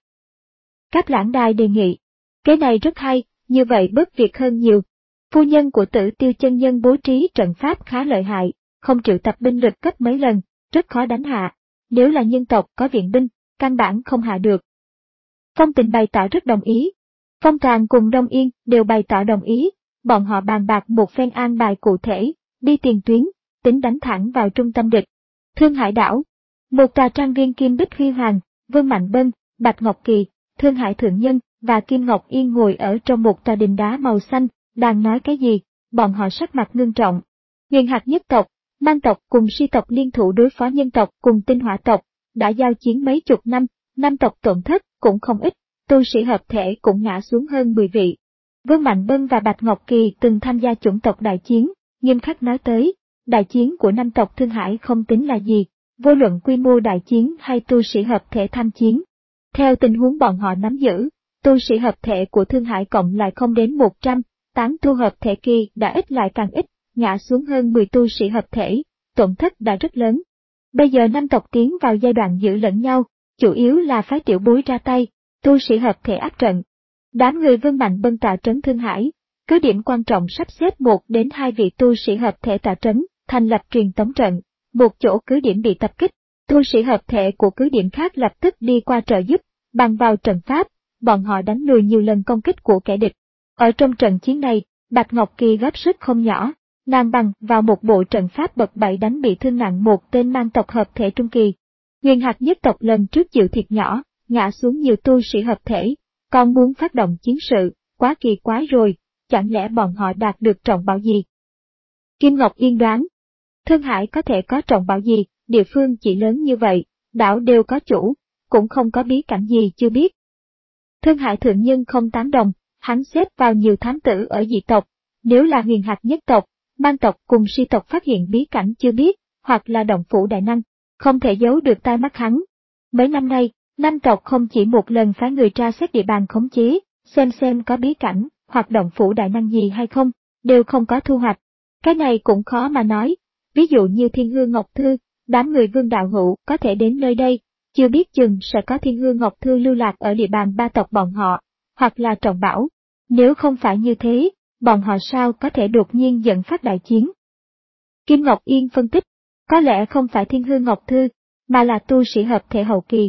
Cáp Lãng Đài đề nghị, cái này rất hay, như vậy bớt việc hơn nhiều. Phu nhân của Tử Tiêu chân nhân bố trí trận pháp khá lợi hại, không triệu tập binh lực cấp mấy lần, rất khó đánh hạ. Nếu là nhân tộc có viện binh, căn bản không hạ được. Phong Tình bày tỏ rất đồng ý. Phong Tràng cùng Đông Yên đều bày tỏ đồng ý, bọn họ bàn bạc một phen an bài cụ thể, đi tiền tuyến, tính đánh thẳng vào trung tâm địch. Thương Hải đảo, một tòa trang viên kim bích huy hoàng, Vương Mạnh Bân, Bạch Ngọc Kỳ, Thương Hải Thượng Nhân và Kim Ngọc Yên ngồi ở trong một tòa đình đá màu xanh, đang nói cái gì, bọn họ sắc mặt ngưng trọng. Huyền Hạc nhất tộc, Mang tộc cùng Si tộc liên thủ đối phó nhân tộc cùng tinh hỏa tộc, đã giao chiến mấy chục năm, năm tộc tổn thất cũng không ít, tu sĩ hợp thể cũng ngã xuống hơn mười vị. Vương Mạnh Bân và Bạch Ngọc Kỳ từng tham gia chủng tộc đại chiến, nghiêm khắc nói tới, đại chiến của năm tộc Thương Hải không tính là gì, vô luận quy mô đại chiến hay tu sĩ hợp thể tham chiến. Theo tình huống bọn họ nắm giữ, tu sĩ hợp thể của Thương Hải cộng lại không đến một trăm, tán tu hợp thể kỳ đã ít lại càng ít, ngã xuống hơn mười tu sĩ hợp thể, tổn thất đã rất lớn. Bây giờ năm tộc tiến vào giai đoạn giữ lẫn nhau, chủ yếu là phái Tiểu Bối ra tay, tu sĩ hợp thể áp trận. Đám người Vương Mạnh Bân tọa trấn Thương Hải, cứ điểm quan trọng sắp xếp một đến hai vị tu sĩ hợp thể tọa trấn, thành lập truyền tống trận. Một chỗ cứ điểm bị tập kích, tu sĩ hợp thể của cứ điểm khác lập tức đi qua trợ giúp, bằng vào trận pháp, bọn họ đánh lùi nhiều lần công kích của kẻ địch. Ở trong trận chiến này, Bạch Ngọc Kỳ góp sức không nhỏ, nàng bằng vào một bộ trận pháp bậc bảy đánh bị thương nặng một tên mang tộc hợp thể trung kỳ. Huyền Hạc nhất tộc lần trước chịu thiệt nhỏ, ngã xuống nhiều tu sĩ hợp thể, còn muốn phát động chiến sự, quá kỳ quái rồi, chẳng lẽ bọn họ đạt được trọng bảo gì? Kim Ngọc Yên đoán, Thương Hải có thể có trọng bảo gì, địa phương chỉ lớn như vậy, đảo đều có chủ, cũng không có bí cảnh gì chưa biết. Thương Hải thượng nhân không tán đồng, hắn xếp vào nhiều thám tử ở dị tộc, nếu là Huyền Hạc nhất tộc, mang tộc cùng si tộc phát hiện bí cảnh chưa biết, hoặc là động phủ đại năng, không thể giấu được tai mắt hắn. Mấy năm nay, năm tộc không chỉ một lần phái người tra xét địa bàn khống chế, xem xem có bí cảnh, hoặc động phủ đại năng gì hay không, đều không có thu hoạch. Cái này cũng khó mà nói, ví dụ như Thiên Hương Ngọc Thư, đám người Vương đạo hữu có thể đến nơi đây, chưa biết chừng sẽ có Thiên Hương Ngọc Thư lưu lạc ở địa bàn ba tộc bọn họ, hoặc là trọng bảo. Nếu không phải như thế, bọn họ sao có thể đột nhiên dẫn phát đại chiến? Kim Ngọc Yên phân tích, có lẽ không phải Thiên Hương Ngọc Thư, mà là tu sĩ hợp thể hậu kỳ.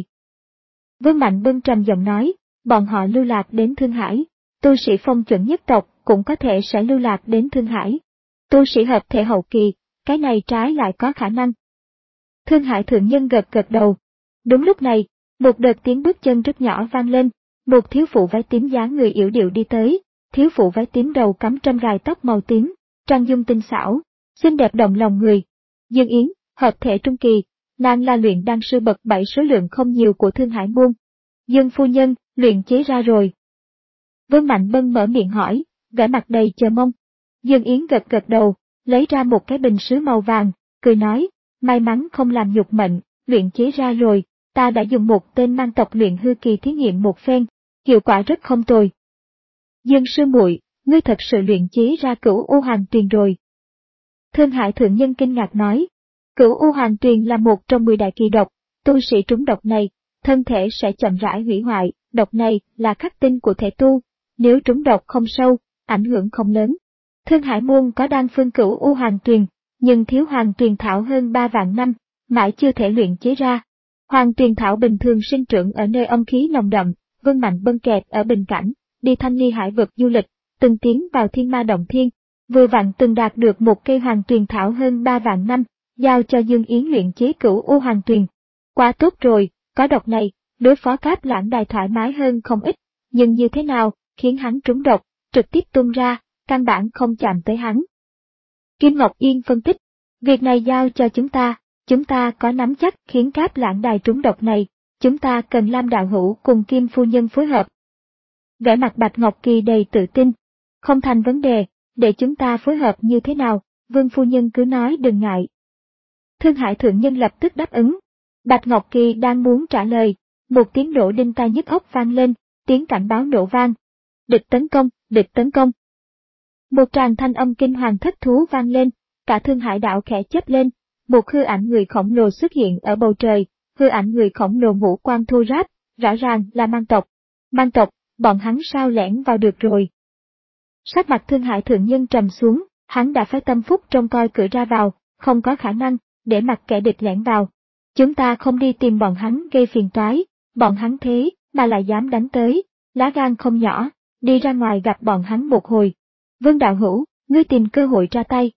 Vương Mạnh Bân trầm giọng nói, bọn họ lưu lạc đến Thương Hải, tu sĩ phong chuẩn nhất tộc cũng có thể sẽ lưu lạc đến Thương Hải. Tu sĩ hợp thể hậu kỳ, cái này trái lại có khả năng. Thương Hải thượng nhân gật gật đầu. Đúng lúc này, một đợt tiếng bước chân rất nhỏ vang lên, một thiếu phụ váy tím dáng người yểu điệu đi tới, thiếu phụ váy tím đầu cắm trăm gài tóc màu tím, trang dung tinh xảo, xinh đẹp động lòng người. Dương Yến, hợp thể trung kỳ, nàng là luyện đan sư bậc bảy số lượng không nhiều của Thương Hải môn. Dương phu nhân, luyện chế ra rồi. Vương Mạnh Bân mở miệng hỏi, vẻ mặt đầy chờ mong. Dương Yến gật gật đầu, lấy ra một cái bình sứ màu vàng, cười nói, may mắn không làm nhục mệnh, luyện chế ra rồi, ta đã dùng một tên mang tộc luyện hư kỳ thí nghiệm một phen, hiệu quả rất không tồi. Dương sư muội, ngươi thật sự luyện chế ra Cửu U Hoàng Tuyền rồi. Thương Hải thượng nhân kinh ngạc nói, Cửu U Hoàng Tuyền là một trong mười đại kỳ độc, tu sĩ trúng độc này, thân thể sẽ chậm rãi hủy hoại, độc này là khắc tinh của thể tu, nếu trúng độc không sâu, ảnh hưởng không lớn. Thương Hải môn có đan phương Cửu U Hoàng Tuyền, nhưng thiếu Hoàng Tuyền thảo hơn ba vạn năm, mãi chưa thể luyện chế ra. Hoàng Tuyền thảo bình thường sinh trưởng ở nơi âm khí nồng đậm, Vương Mạnh Bân kẹt ở Bình Cảnh, đi Thanh Ly Hải vực du lịch, từng tiến vào Thiên Ma Động Thiên, vừa vặn từng đạt được một cây Hoàng Tuyền thảo hơn ba vạn năm, giao cho Dương Yến luyện chế Cửu U Hoàng Tuyền. Quá tốt rồi, có độc này, đối phó Cáp Lãng Đài thoải mái hơn không ít, nhưng như thế nào, khiến hắn trúng độc, trực tiếp tung ra, căn bản không chạm tới hắn. Kim Ngọc Yên phân tích, việc này giao cho chúng ta, chúng ta có nắm chắc khiến Cáp Lãng Đài trúng độc này, chúng ta cần Lam đạo hữu cùng Kim phu nhân phối hợp. Vẻ mặt Bạch Ngọc Kỳ đầy tự tin, không thành vấn đề, để chúng ta phối hợp như thế nào, Vương phu nhân cứ nói đừng ngại. Thương Hải thượng nhân lập tức đáp ứng. Bạch Ngọc Kỳ đang muốn trả lời, một tiếng nổ đinh tai nhức óc vang lên, tiếng cảnh báo nổ vang. Địch tấn công, địch tấn công. Một tràng thanh âm kinh hoàng thất thú vang lên, cả Thương Hải đảo khẽ chớp lên, một hư ảnh người khổng lồ xuất hiện ở bầu trời, hư ảnh người khổng lồ ngũ quan thô ráp, rõ ràng là mang tộc. Mang tộc, bọn hắn sao lẻn vào được rồi. Sắc mặt Thương Hải thượng nhân trầm xuống, hắn đã phải tâm phúc trông coi cửa ra vào, không có khả năng, để mặc kẻ địch lẻn vào. Chúng ta không đi tìm bọn hắn gây phiền toái, bọn hắn thế, mà lại dám đánh tới, lá gan không nhỏ, đi ra ngoài gặp bọn hắn một hồi. Vương đạo hữu, ngươi tìm cơ hội ra tay.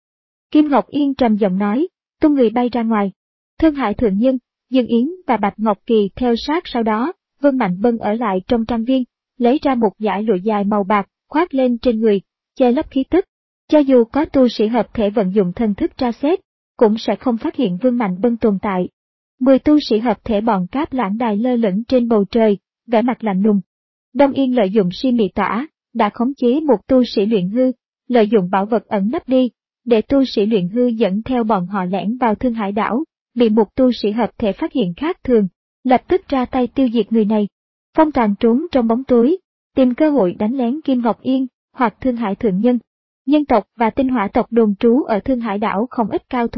Kim Ngọc Yên trầm giọng nói, tung người bay ra ngoài. Thương Hải thượng nhân, Dương Yến và Bạch Ngọc Kỳ theo sát sau đó, Vương Mạnh Bân ở lại trong trang viên, lấy ra một dải lụa dài màu bạc, khoác lên trên người, che lấp khí tức. Cho dù có tu sĩ hợp thể vận dụng thần thức tra xét, cũng sẽ không phát hiện Vương Mạnh Bân tồn tại. Mười tu sĩ hợp thể bọn Cáp Lãng Đài lơ lửng trên bầu trời, vẻ mặt lạnh lùng. Đông Yên lợi dụng si mị tỏa, đã khống chế một tu sĩ luyện hư, lợi dụng bảo vật ẩn nấp đi, để tu sĩ luyện hư dẫn theo bọn họ lẻn vào Thương Hải đảo, bị một tu sĩ hợp thể phát hiện khác thường, lập tức ra tay tiêu diệt người này. Phong Tràng trốn trong bóng tối, tìm cơ hội đánh lén Kim Ngọc Yên hoặc Thương Hải thượng nhân. Nhân tộc và tinh hỏa tộc đồn trú ở Thương Hải đảo không ít cao thủ,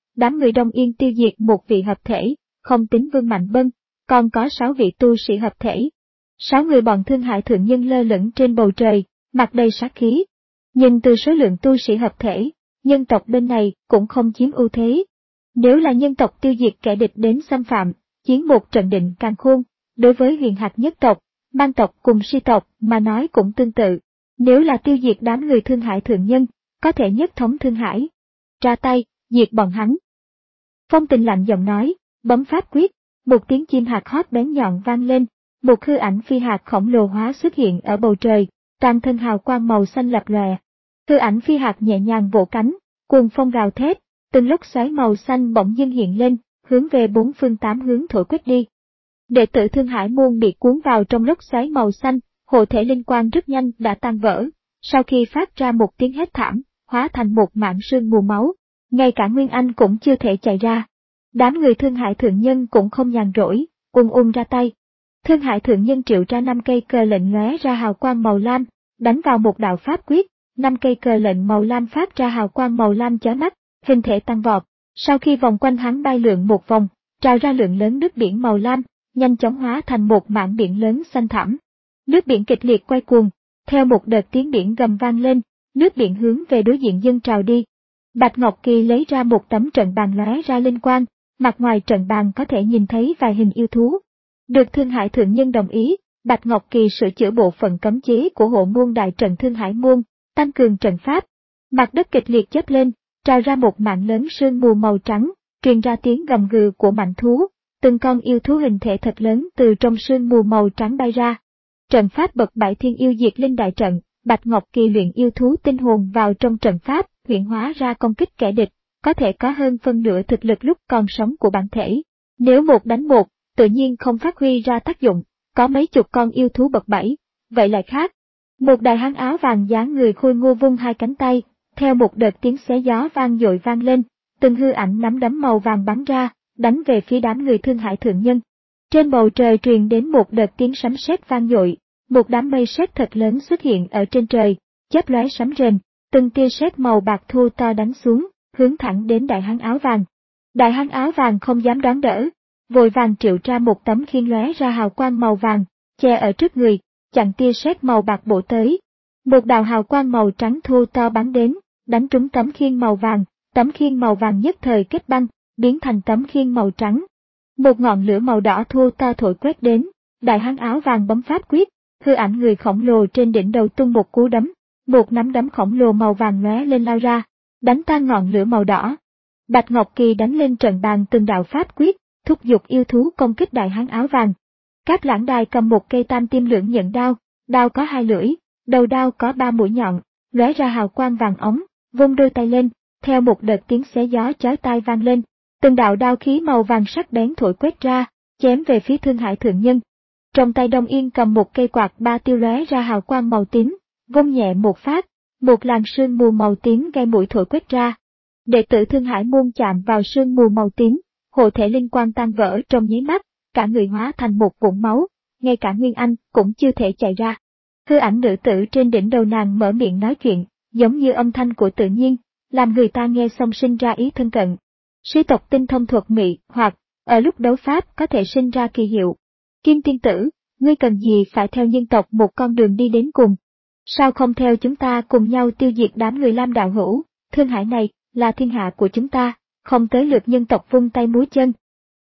đám người Đông Yên tiêu diệt một vị hợp thể, không tính Vương Mạnh Bân, còn có sáu vị tu sĩ hợp thể. Sáu người bọn Thương Hải Thượng Nhân lơ lửng trên bầu trời, mặt đầy sát khí. Nhưng từ số lượng tu sĩ hợp thể, nhân tộc bên này cũng không chiếm ưu thế. Nếu là nhân tộc tiêu diệt kẻ địch đến xâm phạm, chiến một trận định càn khôn, đối với huyền hạt nhất tộc, mang tộc cùng si tộc mà nói cũng tương tự. Nếu là tiêu diệt đám người Thương Hải Thượng Nhân, có thể nhất thống Thương Hải. Ra tay, diệt bọn hắn. Phong Tình lạnh giọng nói, bấm pháp quyết, một tiếng chim hạt hót bén nhọn vang lên, một hư ảnh phi hạt khổng lồ hóa xuất hiện ở bầu trời, toàn thân hào quang màu xanh lập lòe. Hư ảnh phi hạt nhẹ nhàng vỗ cánh, cuồng phong gào thét, từng lốc xoáy màu xanh bỗng dưng hiện lên, hướng về bốn phương tám hướng thổi quét đi. Đệ tử Thương Hải Môn bị cuốn vào trong lốc xoáy màu xanh, hộ thể linh quang rất nhanh đã tan vỡ, sau khi phát ra một tiếng hét thảm, hóa thành một mảng sương mù máu, ngay cả Nguyên Anh cũng chưa thể chạy ra. Đám người Thương Hải Thượng Nhân cũng không nhàn rỗi, ung ung ra tay. Thương Hải Thượng Nhân triệu ra năm cây cờ lệnh lóe ra hào quang màu lam, đánh vào một đạo pháp quyết, năm cây cờ lệnh màu lam phát ra hào quang màu lam chói mắt, hình thể tăng vọt. Sau khi vòng quanh hắn bay lượn một vòng, trào ra lượng lớn nước biển màu lam, nhanh chóng hóa thành một mảng biển lớn xanh thẳm. Nước biển kịch liệt quay cuồng, theo một đợt tiếng biển gầm vang lên, nước biển hướng về đối diện dâng trào đi. Bạch Ngọc Kỳ lấy ra một tấm trận bàn lóe ra linh quang, mặt ngoài trận bàn có thể nhìn thấy vài hình yêu thú. Được Thương Hải Thượng Nhân đồng ý, Bạch Ngọc Kỳ sửa chữa bộ phận cấm chế của hộ môn đại trận Thương Hải Môn, tăng cường trận pháp. Mặt đất kịch liệt chớp lên, trào ra một mảng lớn sương mù màu trắng, truyền ra tiếng gầm gừ của mạnh thú, từng con yêu thú hình thể thật lớn từ trong sương mù màu trắng bay ra. Trận pháp bậc bảy thiên yêu diệt linh đại trận, Bạch Ngọc Kỳ luyện yêu thú tinh hồn vào trong trận pháp, huyễn hóa ra công kích kẻ địch, có thể có hơn phân nửa thực lực lúc còn sống của bản thể. Nếu một đánh một, tự nhiên không phát huy ra tác dụng, có mấy chục con yêu thú bậc bảy, vậy lại khác. Một đại hán áo vàng dáng người khôi ngô vung hai cánh tay, theo một đợt tiếng xé gió vang dội vang lên, từng hư ảnh nắm đấm màu vàng bắn ra, đánh về phía đám người Thương Hải Thượng Nhân. Trên bầu trời truyền đến một đợt tiếng sấm sét vang dội, một đám mây sét thật lớn xuất hiện ở trên trời, chớp lóe sấm rền, từng tia sét màu bạc thô to đánh xuống, hướng thẳng đến đại hán áo vàng. Đại hán áo vàng không dám đón đỡ, vội vàng triệu ra một tấm khiên lóe ra hào quang màu vàng, che ở trước người, chặn tia sét màu bạc bổ tới. Một đạo hào quang màu trắng thô to bắn đến, đánh trúng tấm khiên màu vàng, tấm khiên màu vàng nhất thời kết băng, biến thành tấm khiên màu trắng. Một ngọn lửa màu đỏ thô to thổi quét đến, đại hán áo vàng bấm pháp quyết, hư ảnh người khổng lồ trên đỉnh đầu tung một cú đấm, một nắm đấm khổng lồ màu vàng lóe lên lao ra, đánh tan ngọn lửa màu đỏ. Bạch Ngọc Kỳ đánh lên trận bàn từng đạo pháp quyết, thúc giục yêu thú công kích đại hán áo vàng. Cáp Lãng Đài cầm một cây tam tiêm lưỡng nhận đao, đao có hai lưỡi, đầu đao có ba mũi nhọn, lóe ra hào quang vàng óng, vung đôi tay lên, theo một đợt tiếng xé gió chói tai vang lên, từng đạo đao khí màu vàng sắc bén thổi quét ra, chém về phía Thương Hải Thượng Nhân. Trong tay Đông Yên cầm một cây quạt ba tiêu lóe ra hào quang màu tím, vung nhẹ một phát, một làn sương mù màu tím gây mũi thổi quét ra. Đệ tử Thương Hải Môn chạm vào sương mù màu tím, hộ thể linh quang tan vỡ trong nháy mắt, cả người hóa thành một vũng máu, ngay cả Nguyên Anh cũng chưa thể chạy ra. Hư ảnh nữ tử trên đỉnh đầu nàng mở miệng nói chuyện, giống như âm thanh của tự nhiên, làm người ta nghe xong sinh ra ý thân cận. Sĩ tộc tinh thông thuật mị hoặc, ở lúc đấu pháp có thể sinh ra kỳ hiệu. Kim tiên tử, ngươi cần gì phải theo nhân tộc một con đường đi đến cùng? Sao không theo chúng ta cùng nhau tiêu diệt đám người Lam đạo hữu? Thương Hải này là thiên hạ của chúng ta, không tới lượt nhân tộc vung tay múa chân.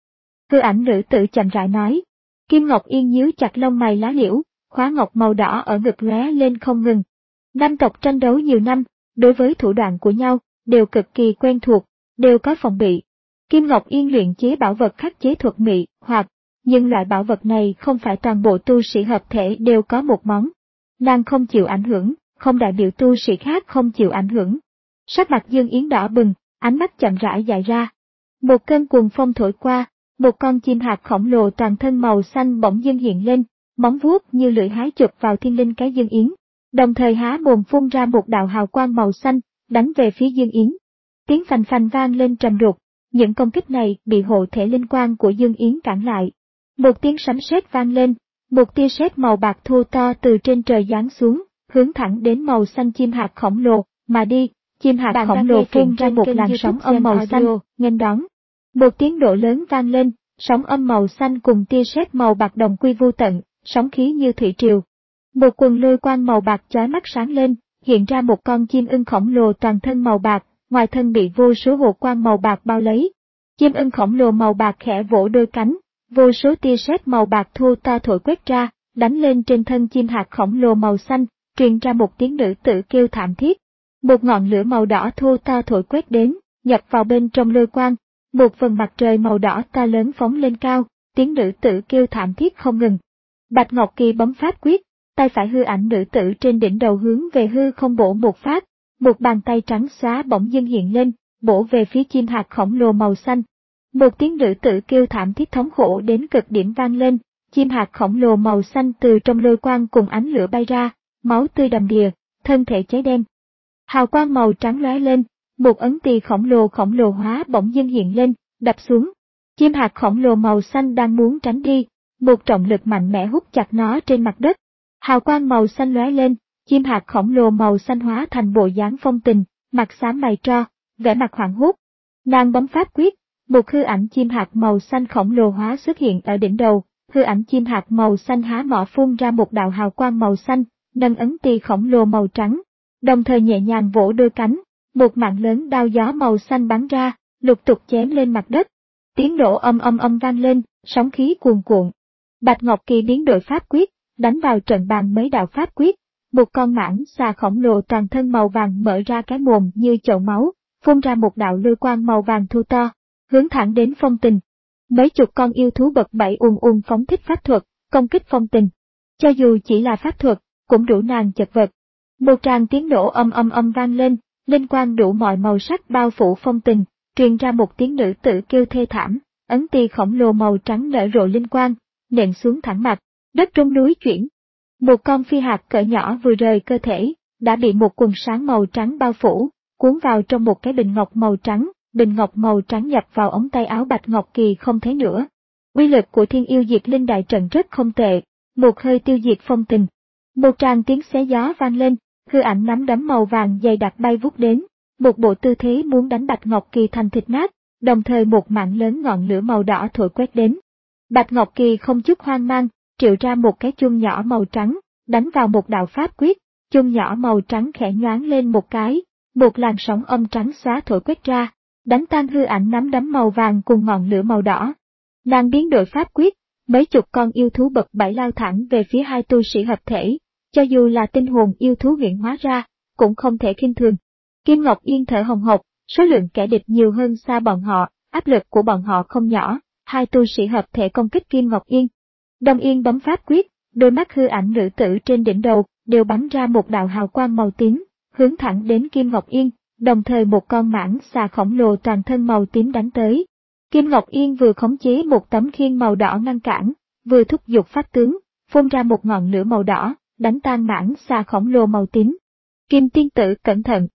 Hư ảnh nữ tử chậm rãi nói. Kim Ngọc Yên nhíu chặt lông mày lá liễu, khóa ngọc màu đỏ ở ngực lóe lên không ngừng. Nam tộc tranh đấu nhiều năm, đối với thủ đoạn của nhau đều cực kỳ quen thuộc, đều có phòng bị. Kim Ngọc Yên luyện chế bảo vật khắc chế thuật mị hoặc, nhưng loại bảo vật này không phải toàn bộ tu sĩ hợp thể đều có một món. Nàng không chịu ảnh hưởng, không đại biểu tu sĩ khác không chịu ảnh hưởng. Sắc mặt Dương Yến đỏ bừng, ánh mắt chậm rãi dại ra. Một cơn cuồng phong thổi qua, một con chim hạt khổng lồ toàn thân màu xanh bỗng dưng hiện lên, móng vuốt như lưỡi hái chụp vào thiên linh cái Dương Yến, đồng thời há mồm phun ra một đạo hào quang màu xanh, đánh về phía Dương Yến. Tiếng phành phành vang lên trầm đục, những công kích này bị hộ thể linh quang của Dương Yến cản lại. Một tiếng sấm sét vang lên, một tia sét màu bạc thô to từ trên trời giáng xuống, hướng thẳng đến màu xanh chim hạt khổng lồ mà đi, chim hạt khổng lồ phun ra một làn sóng âm màu xanh, nghênh đón. Một tiếng nổ lớn vang lên, sóng âm màu xanh cùng tia sét màu bạc đồng quy vô tận, sóng khí như thủy triều. Một quần lôi quang màu bạc chói mắt sáng lên, hiện ra một con chim ưng khổng lồ toàn thân màu bạc, ngoài thân bị vô số hồ quang màu bạc bao lấy. Chim ưng khổng lồ màu bạc khẽ vỗ đôi cánh, vô số tia sét màu bạc thô to thổi quét ra, đánh lên trên thân chim hạt khổng lồ màu xanh, truyền ra một tiếng nữ tử kêu thảm thiết. Một ngọn lửa màu đỏ thô to thổi quét đến, nhập vào bên trong lôi quang. Một phần mặt trời màu đỏ to lớn phóng lên cao, tiếng nữ tử kêu thảm thiết không ngừng. Bạch Ngọc Kỳ bấm pháp quyết, tay phải hư ảnh nữ tử trên đỉnh đầu hướng về hư không bổ một phát, một bàn tay trắng xóa bỗng dưng hiện lên, bổ về phía chim hạt khổng lồ màu xanh. Một tiếng nữ tử kêu thảm thiết thống khổ đến cực điểm vang lên, chim hạt khổng lồ màu xanh từ trong lôi quang cùng ánh lửa bay ra, máu tươi đầm đìa, thân thể cháy đen. Hào quang màu trắng lóe lên, một ấn tỳ khổng lồ khổng lồ hóa bỗng dưng hiện lên, đập xuống. Chim hạt khổng lồ màu xanh đang muốn tránh đi, một trọng lực mạnh mẽ hút chặt nó trên mặt đất. Hào quang màu xanh lóe lên, chim hạt khổng lồ màu xanh hóa thành bộ dáng phong tình, mặt xám mày tro, vẻ mặt hoảng hốt. Nàng bấm pháp quyết, một hư ảnh chim hạt màu xanh khổng lồ hóa xuất hiện ở đỉnh đầu, hư ảnh chim hạt màu xanh há mỏ phun ra một đạo hào quang màu xanh, nâng ấn tỳ khổng lồ màu trắng, đồng thời nhẹ nhàng vỗ đôi cánh, một mạng lớn đao gió màu xanh bắn ra, lục tục chém lên mặt đất. Tiếng nổ âm âm âm vang lên, sóng khí cuồn cuộn. Bạch Ngọc Kỳ biến đổi pháp quyết, đánh vào trận bàn mấy đạo pháp quyết, một con mãng xà khổng lồ toàn thân màu vàng mở ra cái mồm như chậu máu, phun ra một đạo lôi quang màu vàng thu to, hướng thẳng đến Phong Tình. Mấy chục con yêu thú bậc bảy ùn ùn phóng thích pháp thuật, công kích Phong Tình. Cho dù chỉ là pháp thuật, cũng đủ nàng chật vật. Một tràng tiếng nổ âm âm âm vang lên, linh quang đủ mọi màu sắc bao phủ Phong Tình, truyền ra một tiếng nữ tử kêu thê thảm, ấn tỳ khổng lồ màu trắng nở rộ linh quang, nện xuống thẳng mặt, đất rung núi chuyển. Một con phi hạt cỡ nhỏ vừa rời cơ thể, đã bị một quần sáng màu trắng bao phủ, cuốn vào trong một cái bình ngọc màu trắng, bình ngọc màu trắng nhập vào ống tay áo Bạch Ngọc Kỳ không thấy nữa. Uy lực của Thiên Yêu Diệt Linh đại trận rất không tệ, một hơi tiêu diệt Phong Tình. Một tràng tiếng xé gió vang lên, hư ảnh nắm đấm màu vàng dày đặc bay vút đến, một bộ tư thế muốn đánh Bạch Ngọc Kỳ thành thịt nát, đồng thời một mạng lớn ngọn lửa màu đỏ thổi quét đến. Bạch Ngọc Kỳ không chút hoang mang, triệu ra một cái chuông nhỏ màu trắng, đánh vào một đạo pháp quyết, chuông nhỏ màu trắng khẽ nhoáng lên một cái, một làn sóng âm trắng xóa thổi quét ra, đánh tan hư ảnh nắm đấm màu vàng cùng ngọn lửa màu đỏ. Nàng biến đổi pháp quyết, mấy chục con yêu thú bậc bảy lao thẳng về phía hai tu sĩ hợp thể, cho dù là tinh hồn yêu thú luyện hóa ra, cũng không thể khinh thường. Kim Ngọc Yên thở hồng hộc, số lượng kẻ địch nhiều hơn xa bọn họ, áp lực của bọn họ không nhỏ, hai tu sĩ hợp thể công kích Kim Ngọc Yên. Đông Yên bấm pháp quyết, đôi mắt hư ảnh nữ tử trên đỉnh đầu đều bắn ra một đạo hào quang màu tím, hướng thẳng đến Kim Ngọc Yên, đồng thời một con mãng xà khổng lồ toàn thân màu tím đánh tới. Kim Ngọc Yên vừa khống chế một tấm khiên màu đỏ ngăn cản, vừa thúc giục pháp tướng, phun ra một ngọn lửa màu đỏ, đánh tan mãng xà khổng lồ màu tím. Kim tiên tử cẩn thận.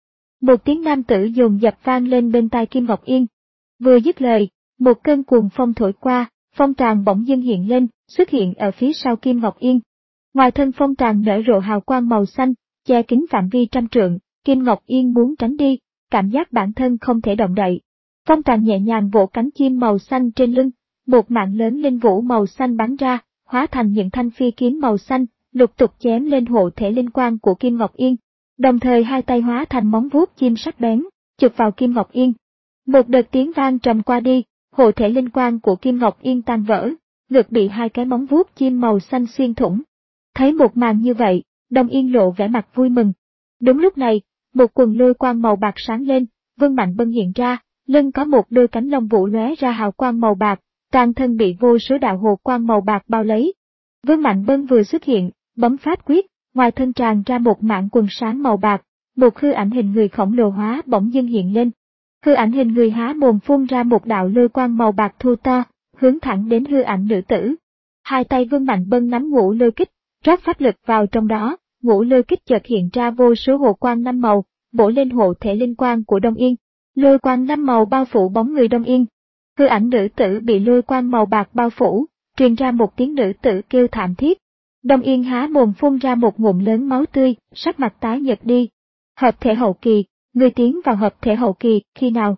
Một tiếng nam tử dồn dập vang lên bên tai Kim Ngọc Yên. Vừa dứt lời, một cơn cuồng phong thổi qua, phong tràng bỗng dưng hiện lên, xuất hiện ở phía sau Kim Ngọc Yên. Ngoài thân phong tràng nở rộ hào quang màu xanh, che kín phạm vi trăm trượng, Kim Ngọc Yên muốn tránh đi, cảm giác bản thân không thể động đậy. Phong tràng nhẹ nhàng vỗ cánh chim màu xanh trên lưng, một mạng lớn linh vũ màu xanh bắn ra, hóa thành những thanh phi kiếm màu xanh, lục tục chém lên hộ thể linh quang của Kim Ngọc Yên. Đồng thời hai tay hóa thành móng vuốt chim sắc bén, chụp vào Kim Ngọc Yên. Một đợt tiếng vang trầm qua đi, hộ thể linh quang của Kim Ngọc Yên tan vỡ, ngực bị hai cái móng vuốt chim màu xanh xuyên thủng. Thấy một màn như vậy, Đông Yên lộ vẻ mặt vui mừng. Đúng lúc này, một quần lôi quang màu bạc sáng lên, Vương Mạnh Bân hiện ra, lưng có một đôi cánh lông vũ lóe ra hào quang màu bạc, toàn thân bị vô số đạo hồ quang màu bạc bao lấy. Vương Mạnh Bân vừa xuất hiện, bấm pháp quyết, ngoài thân tràn ra một mảng quần sáng màu bạc, một hư ảnh hình người khổng lồ hóa bỗng dưng hiện lên. Hư ảnh hình người há mồm phun ra một đạo lôi quang màu bạc thu to, hướng thẳng đến hư ảnh nữ tử. Hai tay Vương Mạnh Bân nắm ngũ lôi kích, rót pháp lực vào trong đó, ngũ lôi kích chợt hiện ra vô số hồ quang năm màu, bổ lên hộ thể linh quang của Đông Yên. Lôi quang năm màu bao phủ bóng người Đông Yên. Hư ảnh nữ tử bị lôi quang màu bạc bao phủ, truyền ra một tiếng nữ tử kêu thảm thiết. Đông Yên há mồm phun ra một ngụm lớn máu tươi, sắc mặt tái nhợt đi. Hợp thể hậu kỳ, Ngươi tiến vào hợp thể hậu kỳ, khi nào?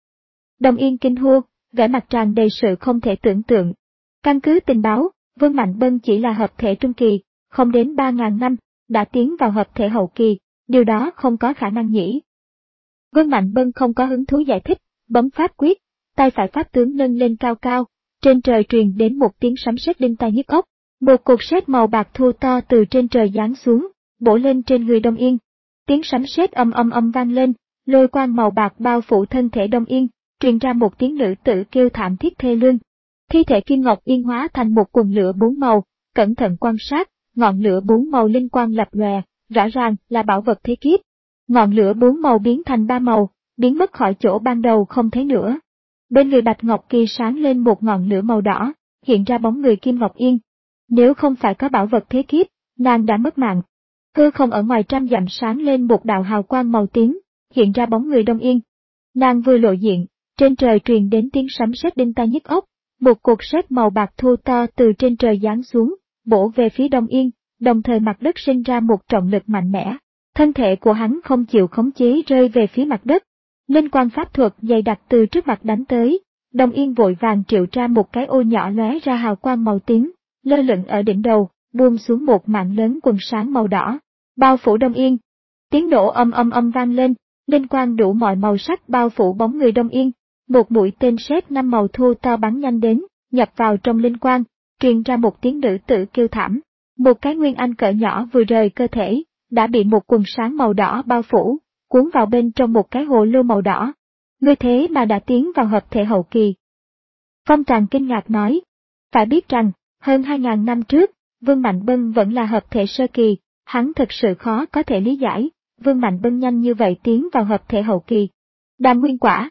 Đông Yên kinh hô, vẻ mặt tràn đầy sự không thể tưởng tượng. Căn cứ tình báo, Vương Mạnh Bân chỉ là hợp thể trung kỳ, không đến ba ngàn năm, đã tiến vào hợp thể hậu kỳ, điều đó không có khả năng nhỉ. Vương Mạnh Bân không có hứng thú giải thích, bấm pháp quyết, tay phải pháp tướng nâng lên cao cao, trên trời truyền đến một tiếng sấm sét đinh tai nhức óc, một cục sét màu bạc thô to từ trên trời giáng xuống, bổ lên trên người Đông Yên. Tiếng sấm sét âm âm âm vang lên, lôi quang màu bạc bao phủ thân thể Đông Yên, truyền ra một tiếng nữ tử kêu thảm thiết thê lương. Thi thể Kim Ngọc Yên hóa thành một quần lửa bốn màu, cẩn thận quan sát, ngọn lửa bốn màu linh quang lập lòe, rõ ràng là bảo vật thế kiếp. Ngọn lửa bốn màu biến thành ba màu, biến mất khỏi chỗ ban đầu không thấy nữa. Bên người Bạch Ngọc Kỳ sáng lên một ngọn lửa màu đỏ, hiện ra bóng người Kim Ngọc Yên. Nếu không phải có bảo vật thế kiếp, nàng đã mất mạng. Hư không ở ngoài trăm dặm sáng lên một đạo hào quang màu tím, hiện ra bóng người Đông Yên. Nàng vừa lộ diện, trên trời truyền đến tiếng sấm sét đinh tai nhức óc, một cột sét màu bạc thô to từ trên trời giáng xuống, bổ về phía Đông Yên, đồng thời mặt đất sinh ra một trọng lực mạnh mẽ. Thân thể của hắn không chịu khống chế rơi về phía mặt đất. Linh quang pháp thuật dày đặc từ trước mặt đánh tới, Đông Yên vội vàng triệu ra một cái ô nhỏ lóe ra hào quang màu tím, lơ lửng ở đỉnh đầu, buông xuống một mảng lớn quần sáng màu đỏ, bao phủ Đông Yên. Tiếng nổ âm âm âm vang lên, linh quang đủ mọi màu sắc bao phủ bóng người Đông Yên. Một mũi tên sét năm màu thô to bắn nhanh đến, nhập vào trong linh quang, truyền ra một tiếng nữ tử kêu thảm. Một cái nguyên anh cỡ nhỏ vừa rời cơ thể, đã bị một quần sáng màu đỏ bao phủ, cuốn vào bên trong một cái hồ lô màu đỏ. Ngươi thế mà đã tiến vào hợp thể hậu kỳ. Phong Tràng kinh ngạc nói, phải biết rằng, hơn hai ngàn năm trước, Vương Mạnh Bân vẫn là hợp thể sơ kỳ, hắn thật sự khó có thể lý giải, Vương Mạnh Bân nhanh như vậy tiến vào hợp thể hậu kỳ. Đàm nguyên quả.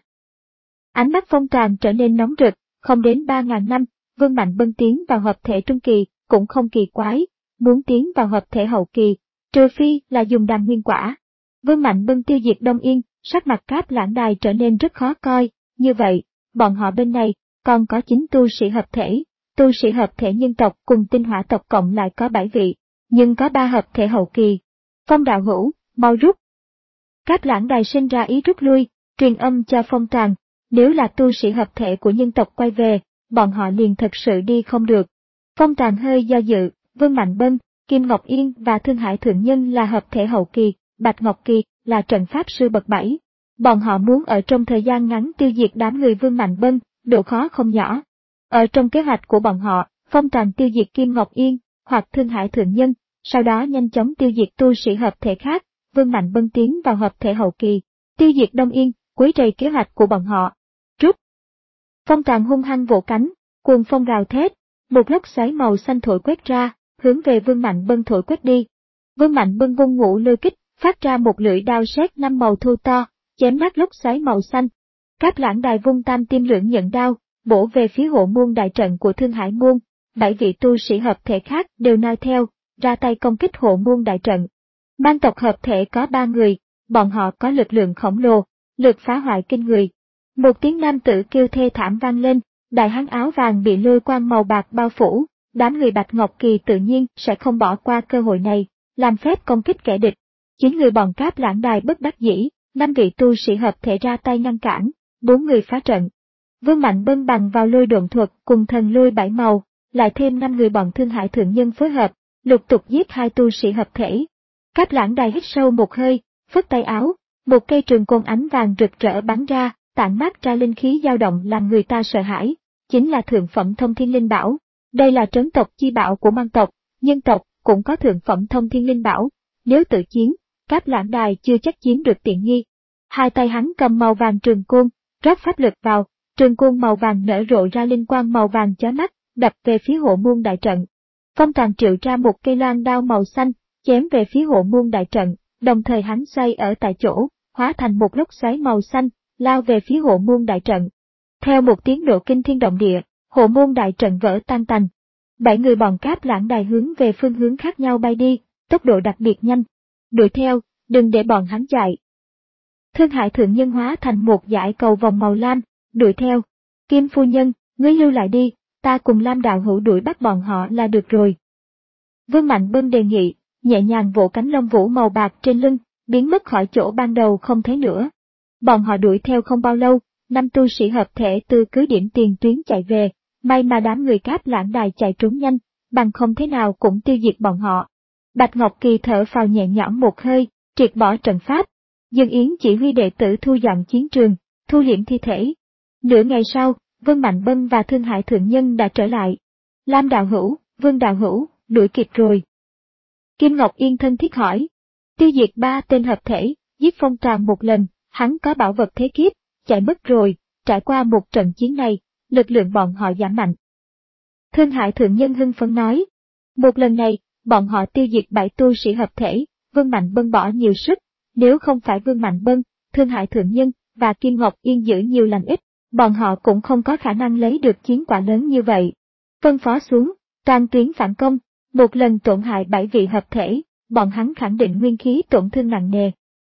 Ánh mắt Phong Tràng trở nên nóng rực, không đến ba ngàn năm, Vương Mạnh Bân tiến vào hợp thể trung kỳ, cũng không kỳ quái, muốn tiến vào hợp thể hậu kỳ, trừ phi là dùng đàm nguyên quả. Vương Mạnh Bân tiêu diệt Đông Yên, sắc mặt Cáp Lãng Đài trở nên rất khó coi, như vậy, bọn họ bên này, còn có chín tu sĩ hợp thể, tu sĩ hợp thể nhân tộc cùng tinh hỏa tộc cộng lại có bảy vị, nhưng có ba hợp thể hậu kỳ. Phong đạo hữu, mau rút. Cáp Lãng Đài sinh ra ý rút lui, truyền âm cho Phong Tràng, nếu là tu sĩ hợp thể của nhân tộc quay về, bọn họ liền thật sự đi không được. Phong Tràng hơi do dự, Vương Mạnh Bân, Kim Ngọc Yên và Thương Hải Thượng Nhân là hợp thể hậu kỳ, Bạch Ngọc Kỳ là trận pháp sư bậc bảy. Bọn họ muốn ở trong thời gian ngắn tiêu diệt đám người Vương Mạnh Bân, độ khó không nhỏ. Ở trong kế hoạch của bọn họ, Phong Tràng tiêu diệt Kim Ngọc Yên hoặc Thương Hải Thượng Nhân, sau đó nhanh chóng tiêu diệt tu sĩ hợp thể khác, Vương Mạnh Bân tiến vào hợp thể hậu kỳ, tiêu diệt Đông Yên, quấy rầy kế hoạch của bọn họ. Rút. Phong Tràng hung hăng vỗ cánh, cuồng phong gào thét, một lốc xoáy màu xanh thổi quét ra, hướng về Vương Mạnh Bân thổi quét đi. Vương Mạnh Bân vung ngũ lôi kích, phát ra một lưỡi đao sét năm màu thô to, chém nát lốc xoáy màu xanh. Cáp Lãng Đài vung tam tim lưỡng nhận đao, bổ về phía hộ môn đại trận của Thương Hải môn. Bảy vị tu sĩ hợp thể khác đều noi theo, ra tay công kích hộ môn đại trận. Man tộc hợp thể có ba người, bọn họ có lực lượng khổng lồ, lực phá hoại kinh người. Một tiếng nam tử kêu thê thảm vang lên, đại hán áo vàng bị lôi quang màu bạc bao phủ, đám người Bạch Ngọc Kỳ tự nhiên sẽ không bỏ qua cơ hội này, làm phép công kích kẻ địch. Chín người bọn Cáp Lãng Đài bất đắc dĩ, năm vị tu sĩ hợp thể ra tay ngăn cản, bốn người phá trận. Vương Mạnh Bân bằng vào lôi độn thuật cùng thần lôi bảy màu, lại thêm năm người bọn Thương Hải Thượng Nhân phối hợp, lục tục giết hai tu sĩ hợp thể. Cáp Lãng Đài hít sâu một hơi, phất tay áo, một cây trường côn ánh vàng rực rỡ bắn ra, tản mát ra linh khí dao động làm người ta sợ hãi, chính là thượng phẩm thông thiên linh bảo. Đây là trấn tộc chi bảo của man tộc, nhân tộc cũng có thượng phẩm thông thiên linh bảo, nếu tự chiến, Cáp Lãng Đài chưa chắc chiếm được tiện nghi. Hai tay hắn cầm màu vàng trường côn, rót pháp lực vào, trường côn màu vàng nở rộ ra linh quang màu vàng chói mắt, đập về phía hộ môn đại trận. Phong Tràng triệu ra một cây loan đao màu xanh, chém về phía hộ môn đại trận, đồng thời hắn xoay ở tại chỗ, hóa thành một lốc xoáy màu xanh, lao về phía hộ môn đại trận. Theo một tiếng nổ kinh thiên động địa, hộ môn đại trận vỡ tan tành. Bảy người bọn Cáp Lãng Đài hướng về phương hướng khác nhau bay đi, tốc độ đặc biệt nhanh. Đuổi theo, đừng để bọn hắn chạy. Thương Hải Thượng Nhân hóa thành một dải cầu vòng màu lam, đuổi theo. Kim phu nhân, ngươi lưu lại đi, ta cùng Lam đạo hữu đuổi bắt bọn họ là được rồi. Vương Mạnh Bân đề nghị, nhẹ nhàng vỗ cánh lông vũ màu bạc trên lưng, biến mất khỏi chỗ ban đầu không thấy nữa. Bọn họ đuổi theo không bao lâu, năm tu sĩ hợp thể từ cứ điểm tiền tuyến chạy về, may mà đám người Cáp Lãng Đài chạy trốn nhanh, bằng không thế nào cũng tiêu diệt bọn họ. Bạch Ngọc Kỳ thở phào nhẹ nhõm một hơi, triệt bỏ trận pháp. Dương Yến chỉ huy đệ tử thu dọn chiến trường, thu liễm thi thể. Nửa ngày sau, Vương Mạnh Bân và Thương Hải Thượng Nhân đã trở lại. Lam đạo hữu, Vương đạo hữu, đuổi kịp rồi. Kim Ngọc Yên thân thiết hỏi. Tiêu diệt ba tên hợp thể, giết Phong Tràng một lần, hắn có bảo vật thế kiếp, chạy mất rồi, trải qua một trận chiến này, lực lượng bọn họ giảm mạnh. Thương Hải Thượng Nhân hưng phấn nói. Một lần này, bọn họ tiêu diệt bảy tu sĩ hợp thể, Vương Mạnh Bân bỏ nhiều sức, nếu không phải Vương Mạnh Bân, Thương Hải Thượng Nhân và Kim Ngọc Yên giữ nhiều lành ít, bọn họ cũng không có khả năng lấy được chiến quả lớn như vậy. Phân phó xuống, toàn tuyến phản công, một lần tổn hại bảy vị hợp thể, bọn hắn khẳng định nguyên khí tổn thương nặng nề.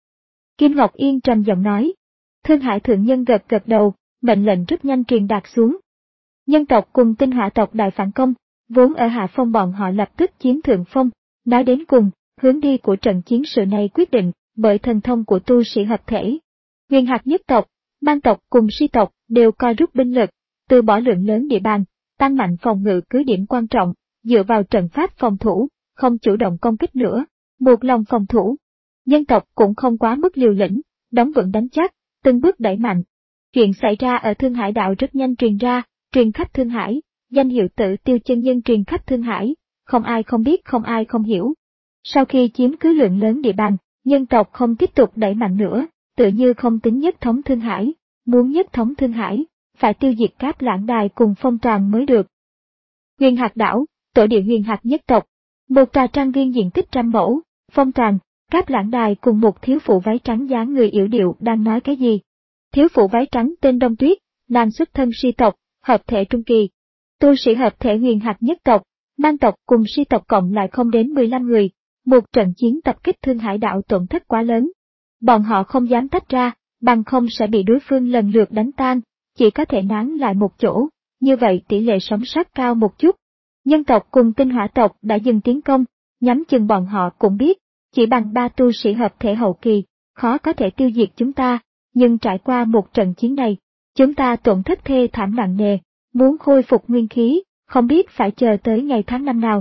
Kim Ngọc Yên trầm giọng nói. Thương Hải Thượng Nhân gật gật đầu, mệnh lệnh rất nhanh truyền đạt xuống. Nhân tộc cùng Tinh Hỏa tộc đại phản công, vốn ở hạ phong bọn họ lập tức chiếm thượng phong, nói đến cùng, hướng đi của trận chiến sự này quyết định bởi thần thông của tu sĩ hợp thể. Huyền Hạc nhất tộc, Mang tộc cùng Si tộc đều coi rút binh lực, từ bỏ lượng lớn địa bàn, tăng mạnh phòng ngự cứ điểm quan trọng, dựa vào trận pháp phòng thủ, không chủ động công kích nữa, buộc lòng phòng thủ. Nhân tộc cũng không quá mức liều lĩnh, đóng vững đánh chắc, từng bước đẩy mạnh. Chuyện xảy ra ở Thương Hải đạo rất nhanh truyền ra, truyền khắp Thương Hải, danh hiệu Tử Tiêu chân nhân truyền khắp Thương Hải, không ai không biết không ai không hiểu. Sau khi chiếm cứ lượng lớn địa bàn, nhân tộc không tiếp tục đẩy mạnh nữa, tự như không tính nhất thống Thương Hải, muốn nhất thống Thương Hải, phải tiêu diệt Cáp Lãng Đài cùng Phong Tràng mới được. Huyền Hạc đảo, tổ địa Huyền Hạc nhất tộc, một tòa trang viên diện tích trăm mẫu, Phong Tràng, Cáp Lãng Đài cùng một thiếu phụ váy trắng dáng người yểu điệu đang nói cái gì. Thiếu phụ váy trắng tên Đông Tuyết, nàng xuất thân Si tộc, hợp thể trung kỳ. Tu sĩ hợp thể Huyền Hạc nhất tộc, Mang tộc cùng Si tộc cộng lại không đến mười lăm người, một trận chiến tập kích Thương Hải đạo tổn thất quá lớn. Bọn họ không dám tách ra, bằng không sẽ bị đối phương lần lượt đánh tan, chỉ có thể nán lại một chỗ, như vậy tỷ lệ sống sót cao một chút. Nhân tộc cùng Tinh Hỏa tộc đã dừng tiến công, nhắm chừng bọn họ cũng biết, chỉ bằng ba tu sĩ hợp thể hậu kỳ, khó có thể tiêu diệt chúng ta, nhưng trải qua một trận chiến này, chúng ta tổn thất thê thảm nặng nề, muốn khôi phục nguyên khí, không biết phải chờ tới ngày tháng năm nào.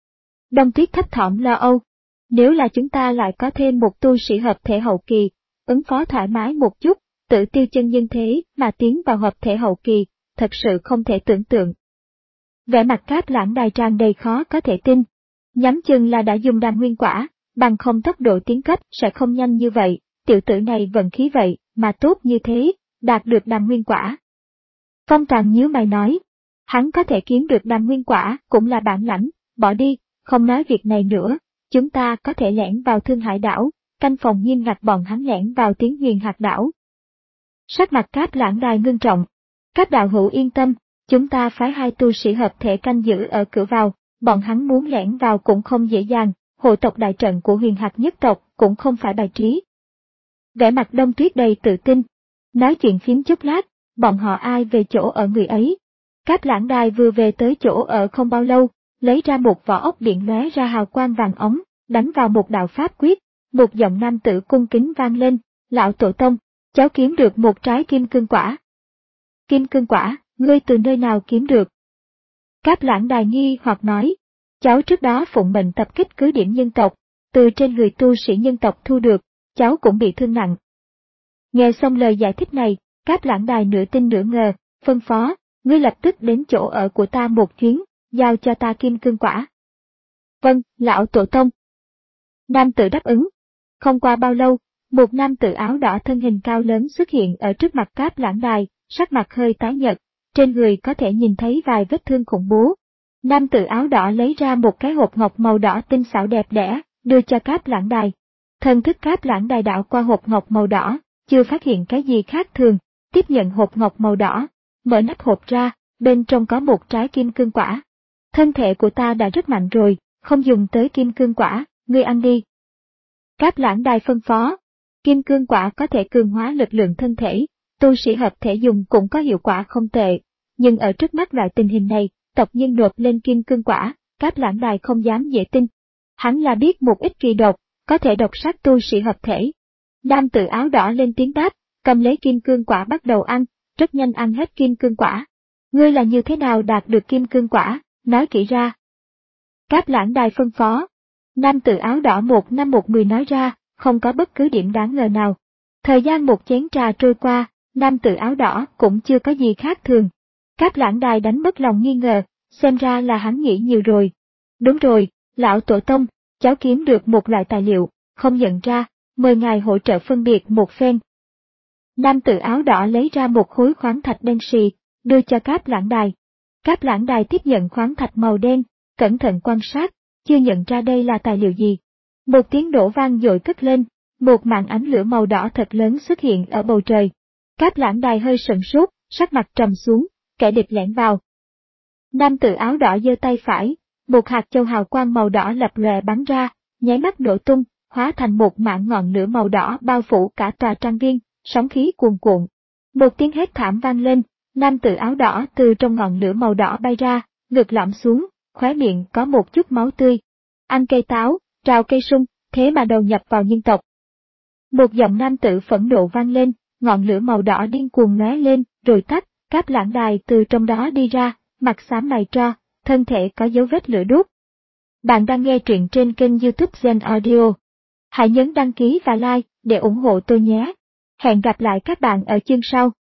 Đông Tuyết thấp thỏm lo âu. Nếu là chúng ta lại có thêm một tu sĩ hợp thể hậu kỳ, ứng phó thoải mái một chút, Tử Tiêu chân nhân thế mà tiến vào hợp thể hậu kỳ, thật sự không thể tưởng tượng. Vẻ mặt Cáp Lãng Đài tràn đầy khó có thể tin. Nhắm chừng là đã dùng đàm nguyên quả, bằng không tốc độ tiến cấp sẽ không nhanh như vậy, tiểu tử này vận khí vậy mà tốt như thế, đạt được đàm nguyên quả. Phong Tràng nhíu mày nói, hắn có thể kiếm được đàm nguyên quả cũng là bản lãnh, bỏ đi, không nói việc này nữa. Chúng ta có thể lẻn vào Thương Hải đảo, canh phòng nghiêm ngặt bọn hắn lẻn vào tiếng Huyền Hạc đảo. Sắc mặt Cáp Lãng Đài ngưng trọng. Các đạo hữu yên tâm, chúng ta phái hai tu sĩ hợp thể canh giữ ở cửa vào, bọn hắn muốn lẻn vào cũng không dễ dàng, hộ tộc đại trận của Huyền Hạc nhất tộc cũng không phải bài trí. Vẻ mặt Đông Tuyết đầy tự tin. Nói chuyện phím chút lát, bọn họ ai về chỗ ở người ấy. Cáp Lãng Đài vừa về tới chỗ ở không bao lâu, lấy ra một vỏ ốc điện lóe ra hào quang vàng ống, đánh vào một đạo pháp quyết, một giọng nam tử cung kính vang lên, lão tổ tông, cháu kiếm được một trái kim cương quả. Kim cương quả, ngươi từ nơi nào kiếm được? Cáp Lãng Đài nghi hoặc nói, cháu trước đó phụng mệnh tập kích cứ điểm nhân tộc, từ trên người tu sĩ nhân tộc thu được, cháu cũng bị thương nặng. Nghe xong lời giải thích này, Cáp Lãng Đài nửa tin nửa ngờ, phân phó, ngươi lập tức đến chỗ ở của ta một chuyến, giao cho ta kim cương quả. Vâng, lão tổ tông. Nam tử đáp ứng. Không qua bao lâu, một nam tử áo đỏ thân hình cao lớn xuất hiện ở trước mặt Cáp Lãng Đài, sắc mặt hơi tái nhợt, trên người có thể nhìn thấy vài vết thương khủng bố. Nam tử áo đỏ lấy ra một cái hộp ngọc màu đỏ tinh xảo đẹp đẽ, đưa cho Cáp Lãng Đài. Thần thức Cáp Lãng Đài đảo qua hộp ngọc màu đỏ, chưa phát hiện cái gì khác thường, tiếp nhận hộp ngọc màu đỏ, mở nắp hộp ra, bên trong có một trái kim cương quả. Thân thể của ta đã rất mạnh rồi, không dùng tới kim cương quả, ngươi ăn đi. Cáp Lãng Đài phân phó, kim cương quả có thể cường hóa lực lượng thân thể, tu sĩ hợp thể dùng cũng có hiệu quả không tệ, nhưng ở trước mắt loại tình hình này, tộc nhân nộp lên kim cương quả, Cáp Lãng Đài không dám dễ tin. Hắn là biết một ít kỳ độc, có thể độc sát tu sĩ hợp thể. Nam tử áo đỏ lên tiếng đáp, cầm lấy kim cương quả bắt đầu ăn, rất nhanh ăn hết kim cương quả. Ngươi là như thế nào đạt được kim cương quả, nói kỹ ra. Cáp Lãng Đài phân phó. Nam tử áo đỏ một năm một mười nói ra, không có bất cứ điểm đáng ngờ nào. Thời gian một chén trà trôi qua, nam tử áo đỏ cũng chưa có gì khác thường. Cáp Lãng Đài đánh mất lòng nghi ngờ, xem ra là hắn nghĩ nhiều rồi. Đúng rồi, lão tổ tông, cháu kiếm được một loại tài liệu, không nhận ra, mời ngài hỗ trợ phân biệt một phen. Nam tử áo đỏ lấy ra một khối khoáng thạch đen xì, đưa cho Cáp Lãng Đài. Cáp Lãng Đài tiếp nhận khoáng thạch màu đen, cẩn thận quan sát, chưa nhận ra đây là tài liệu gì. Một tiếng nổ vang dội cất lên, một màn ánh lửa màu đỏ thật lớn xuất hiện ở bầu trời. Cáp Lãng Đài hơi sửng sốt, sắc mặt trầm xuống, kẻ địch lẻn vào. Nam tử áo đỏ giơ tay phải, một hạt châu hào quang màu đỏ lập lòe bắn ra, nháy mắt nổ tung, hóa thành một mảng ngọn lửa màu đỏ bao phủ cả tòa trang viên, sóng khí cuồn cuộn. Một tiếng hét thảm vang lên, nam tử áo đỏ từ trong ngọn lửa màu đỏ bay ra, ngực lõm xuống, khóe miệng có một chút máu tươi. Ăn cây táo, trào cây sung, thế mà đầu nhập vào nhân tộc. Một giọng nam tử phẫn nộ vang lên, ngọn lửa màu đỏ điên cuồng lóe lên, rồi tắt, Cáp Lãng Đài từ trong đó đi ra, mặt xám mày tro, thân thể có dấu vết lửa đốt. Bạn đang nghe truyện trên kênh YouTube Gen Audio. Hãy nhấn đăng ký và like để ủng hộ tôi nhé. Hẹn gặp lại các bạn ở chương sau.